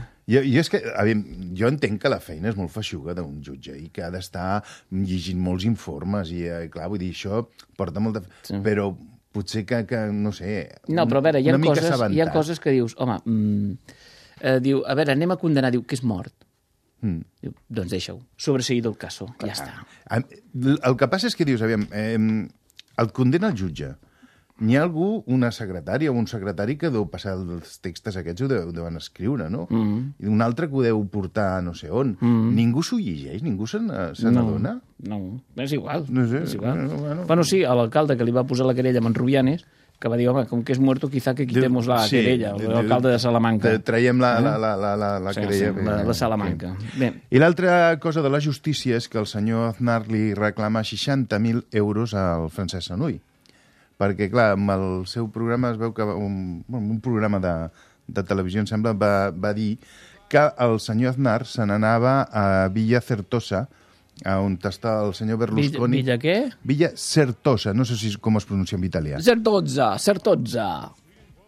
Jo entenc que la feina és molt feixuga d'un jutge i que ha d'estar llegint molts informes i, clar, vull dir, això porta molt de... Sí. Però potser que, no sé... No, però a veure, hi ha coses que dius, home, diu, a veure, anem a condenar, diu, que és mort. Diu, doncs deixa-ho, sobreseïdo el caso, ja està. El que passa és que dius, aviam, el condena el jutge. N'hi ha algú, una secretària o un secretari que deu passar els textos aquests, ho deuen escriure, no? I un altre que ho deu portar no sé on. Ningú s'ho llegeix? Ningú se n'adona? No, és igual. No sé. És igual. Bueno, sí, a l'alcalde que li va posar la querella amb en Rubianes, que va dir, home, com que és muerto, quizá que quitemos la querella, l'alcalde de Salamanca. Traiem la querella. La Salamanca. Bé. I l'altra cosa de la justícia és que el senyor Aznar li reclama 60.000 euros al Francesc Sanuy. Perquè, clar, amb el seu programa es veu que un programa de televisió, em sembla, va dir que el senyor Aznar se n'anava a Villa Certosa, on està el senyor Berlusconi. Villa què? Villa Certosa, no sé com es pronuncia en italià. Certozza.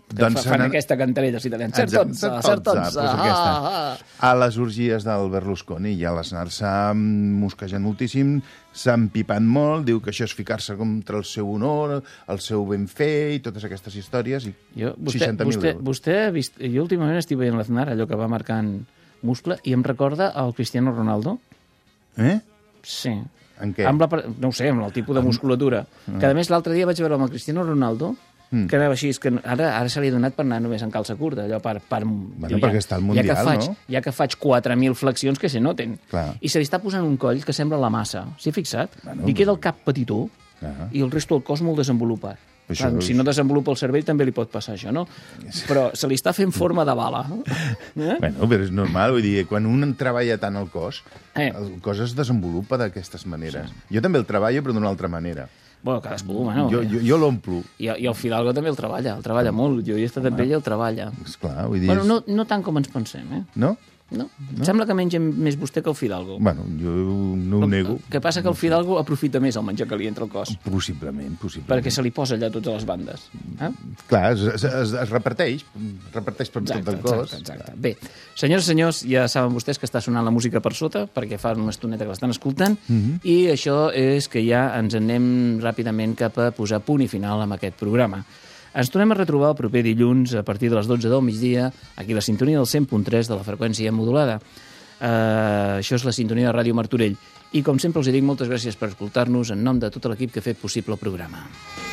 fan aquesta cantarella als italians. Certozza. A les orgies del Berlusconi ja l'esnar-se mosquejant moltíssim, s'ha empipat molt, diu que això és ficar-se contra el seu honor, el seu ben fer i totes aquestes històries, i 60.000 euros. Vostè ha vist... Jo últimament estic veient l'Aznar, allò que va marcant muscle, i em recorda el Cristiano Ronaldo. Sí. En què? No ho sé, amb el tipus de musculatura. Que, a més, l'altre dia vaig veure amb el Cristiano Ronaldo, que anava així, que ara se li ha donat per anar només en calça curta, allò perquè està al Mundial, no? Ja que faig 4.000 flexions que se noten. Clar. I se li està posant un coll que sembla la massa. S'hi ha fixat? Li queda el cap petitó i el resto del cos molt desenvolupat. Clar, si no desenvolupa el cervell també li pot passar això, no? Però se li està fent forma de bala. Bueno, però és normal, vull dir, quan un treballa tant el cos es desenvolupa d'aquestes maneres. Jo també el treballo, però d'una altra manera. Bueno, cadascú, bueno. Jo l'omplo. I el Fidalgo també el treballa molt. Jo hi he estat amb ell i el treballa. Esclar, vull dir... Bueno, no tant com ens pensem, No? No. Sembla que menja més vostè que el Fidalgo. Bueno, jo no ho nego. El que passa que el Fidalgo aprofita més el menjar que li entra al cos. Possiblement. Perquè se li posa allà a totes les bandes. Clar, es reparteix per tot el cos. Exacte. Bé, senyors i senyors, ja saben vostès que està sonant la música per sota, perquè fa una estoneta que l'estan escoltant, i això és que ja ens anem ràpidament cap a posar punt i final amb aquest programa. Ens tornem a retrobar el proper dilluns a partir de les 12 del migdia, aquí a la sintonia del 100.3 de la freqüència modulada. Això és la sintonia de Ràdio Martorell. I com sempre els dic, moltes gràcies per escoltar-nos en nom de tot l'equip que ha fet possible el programa.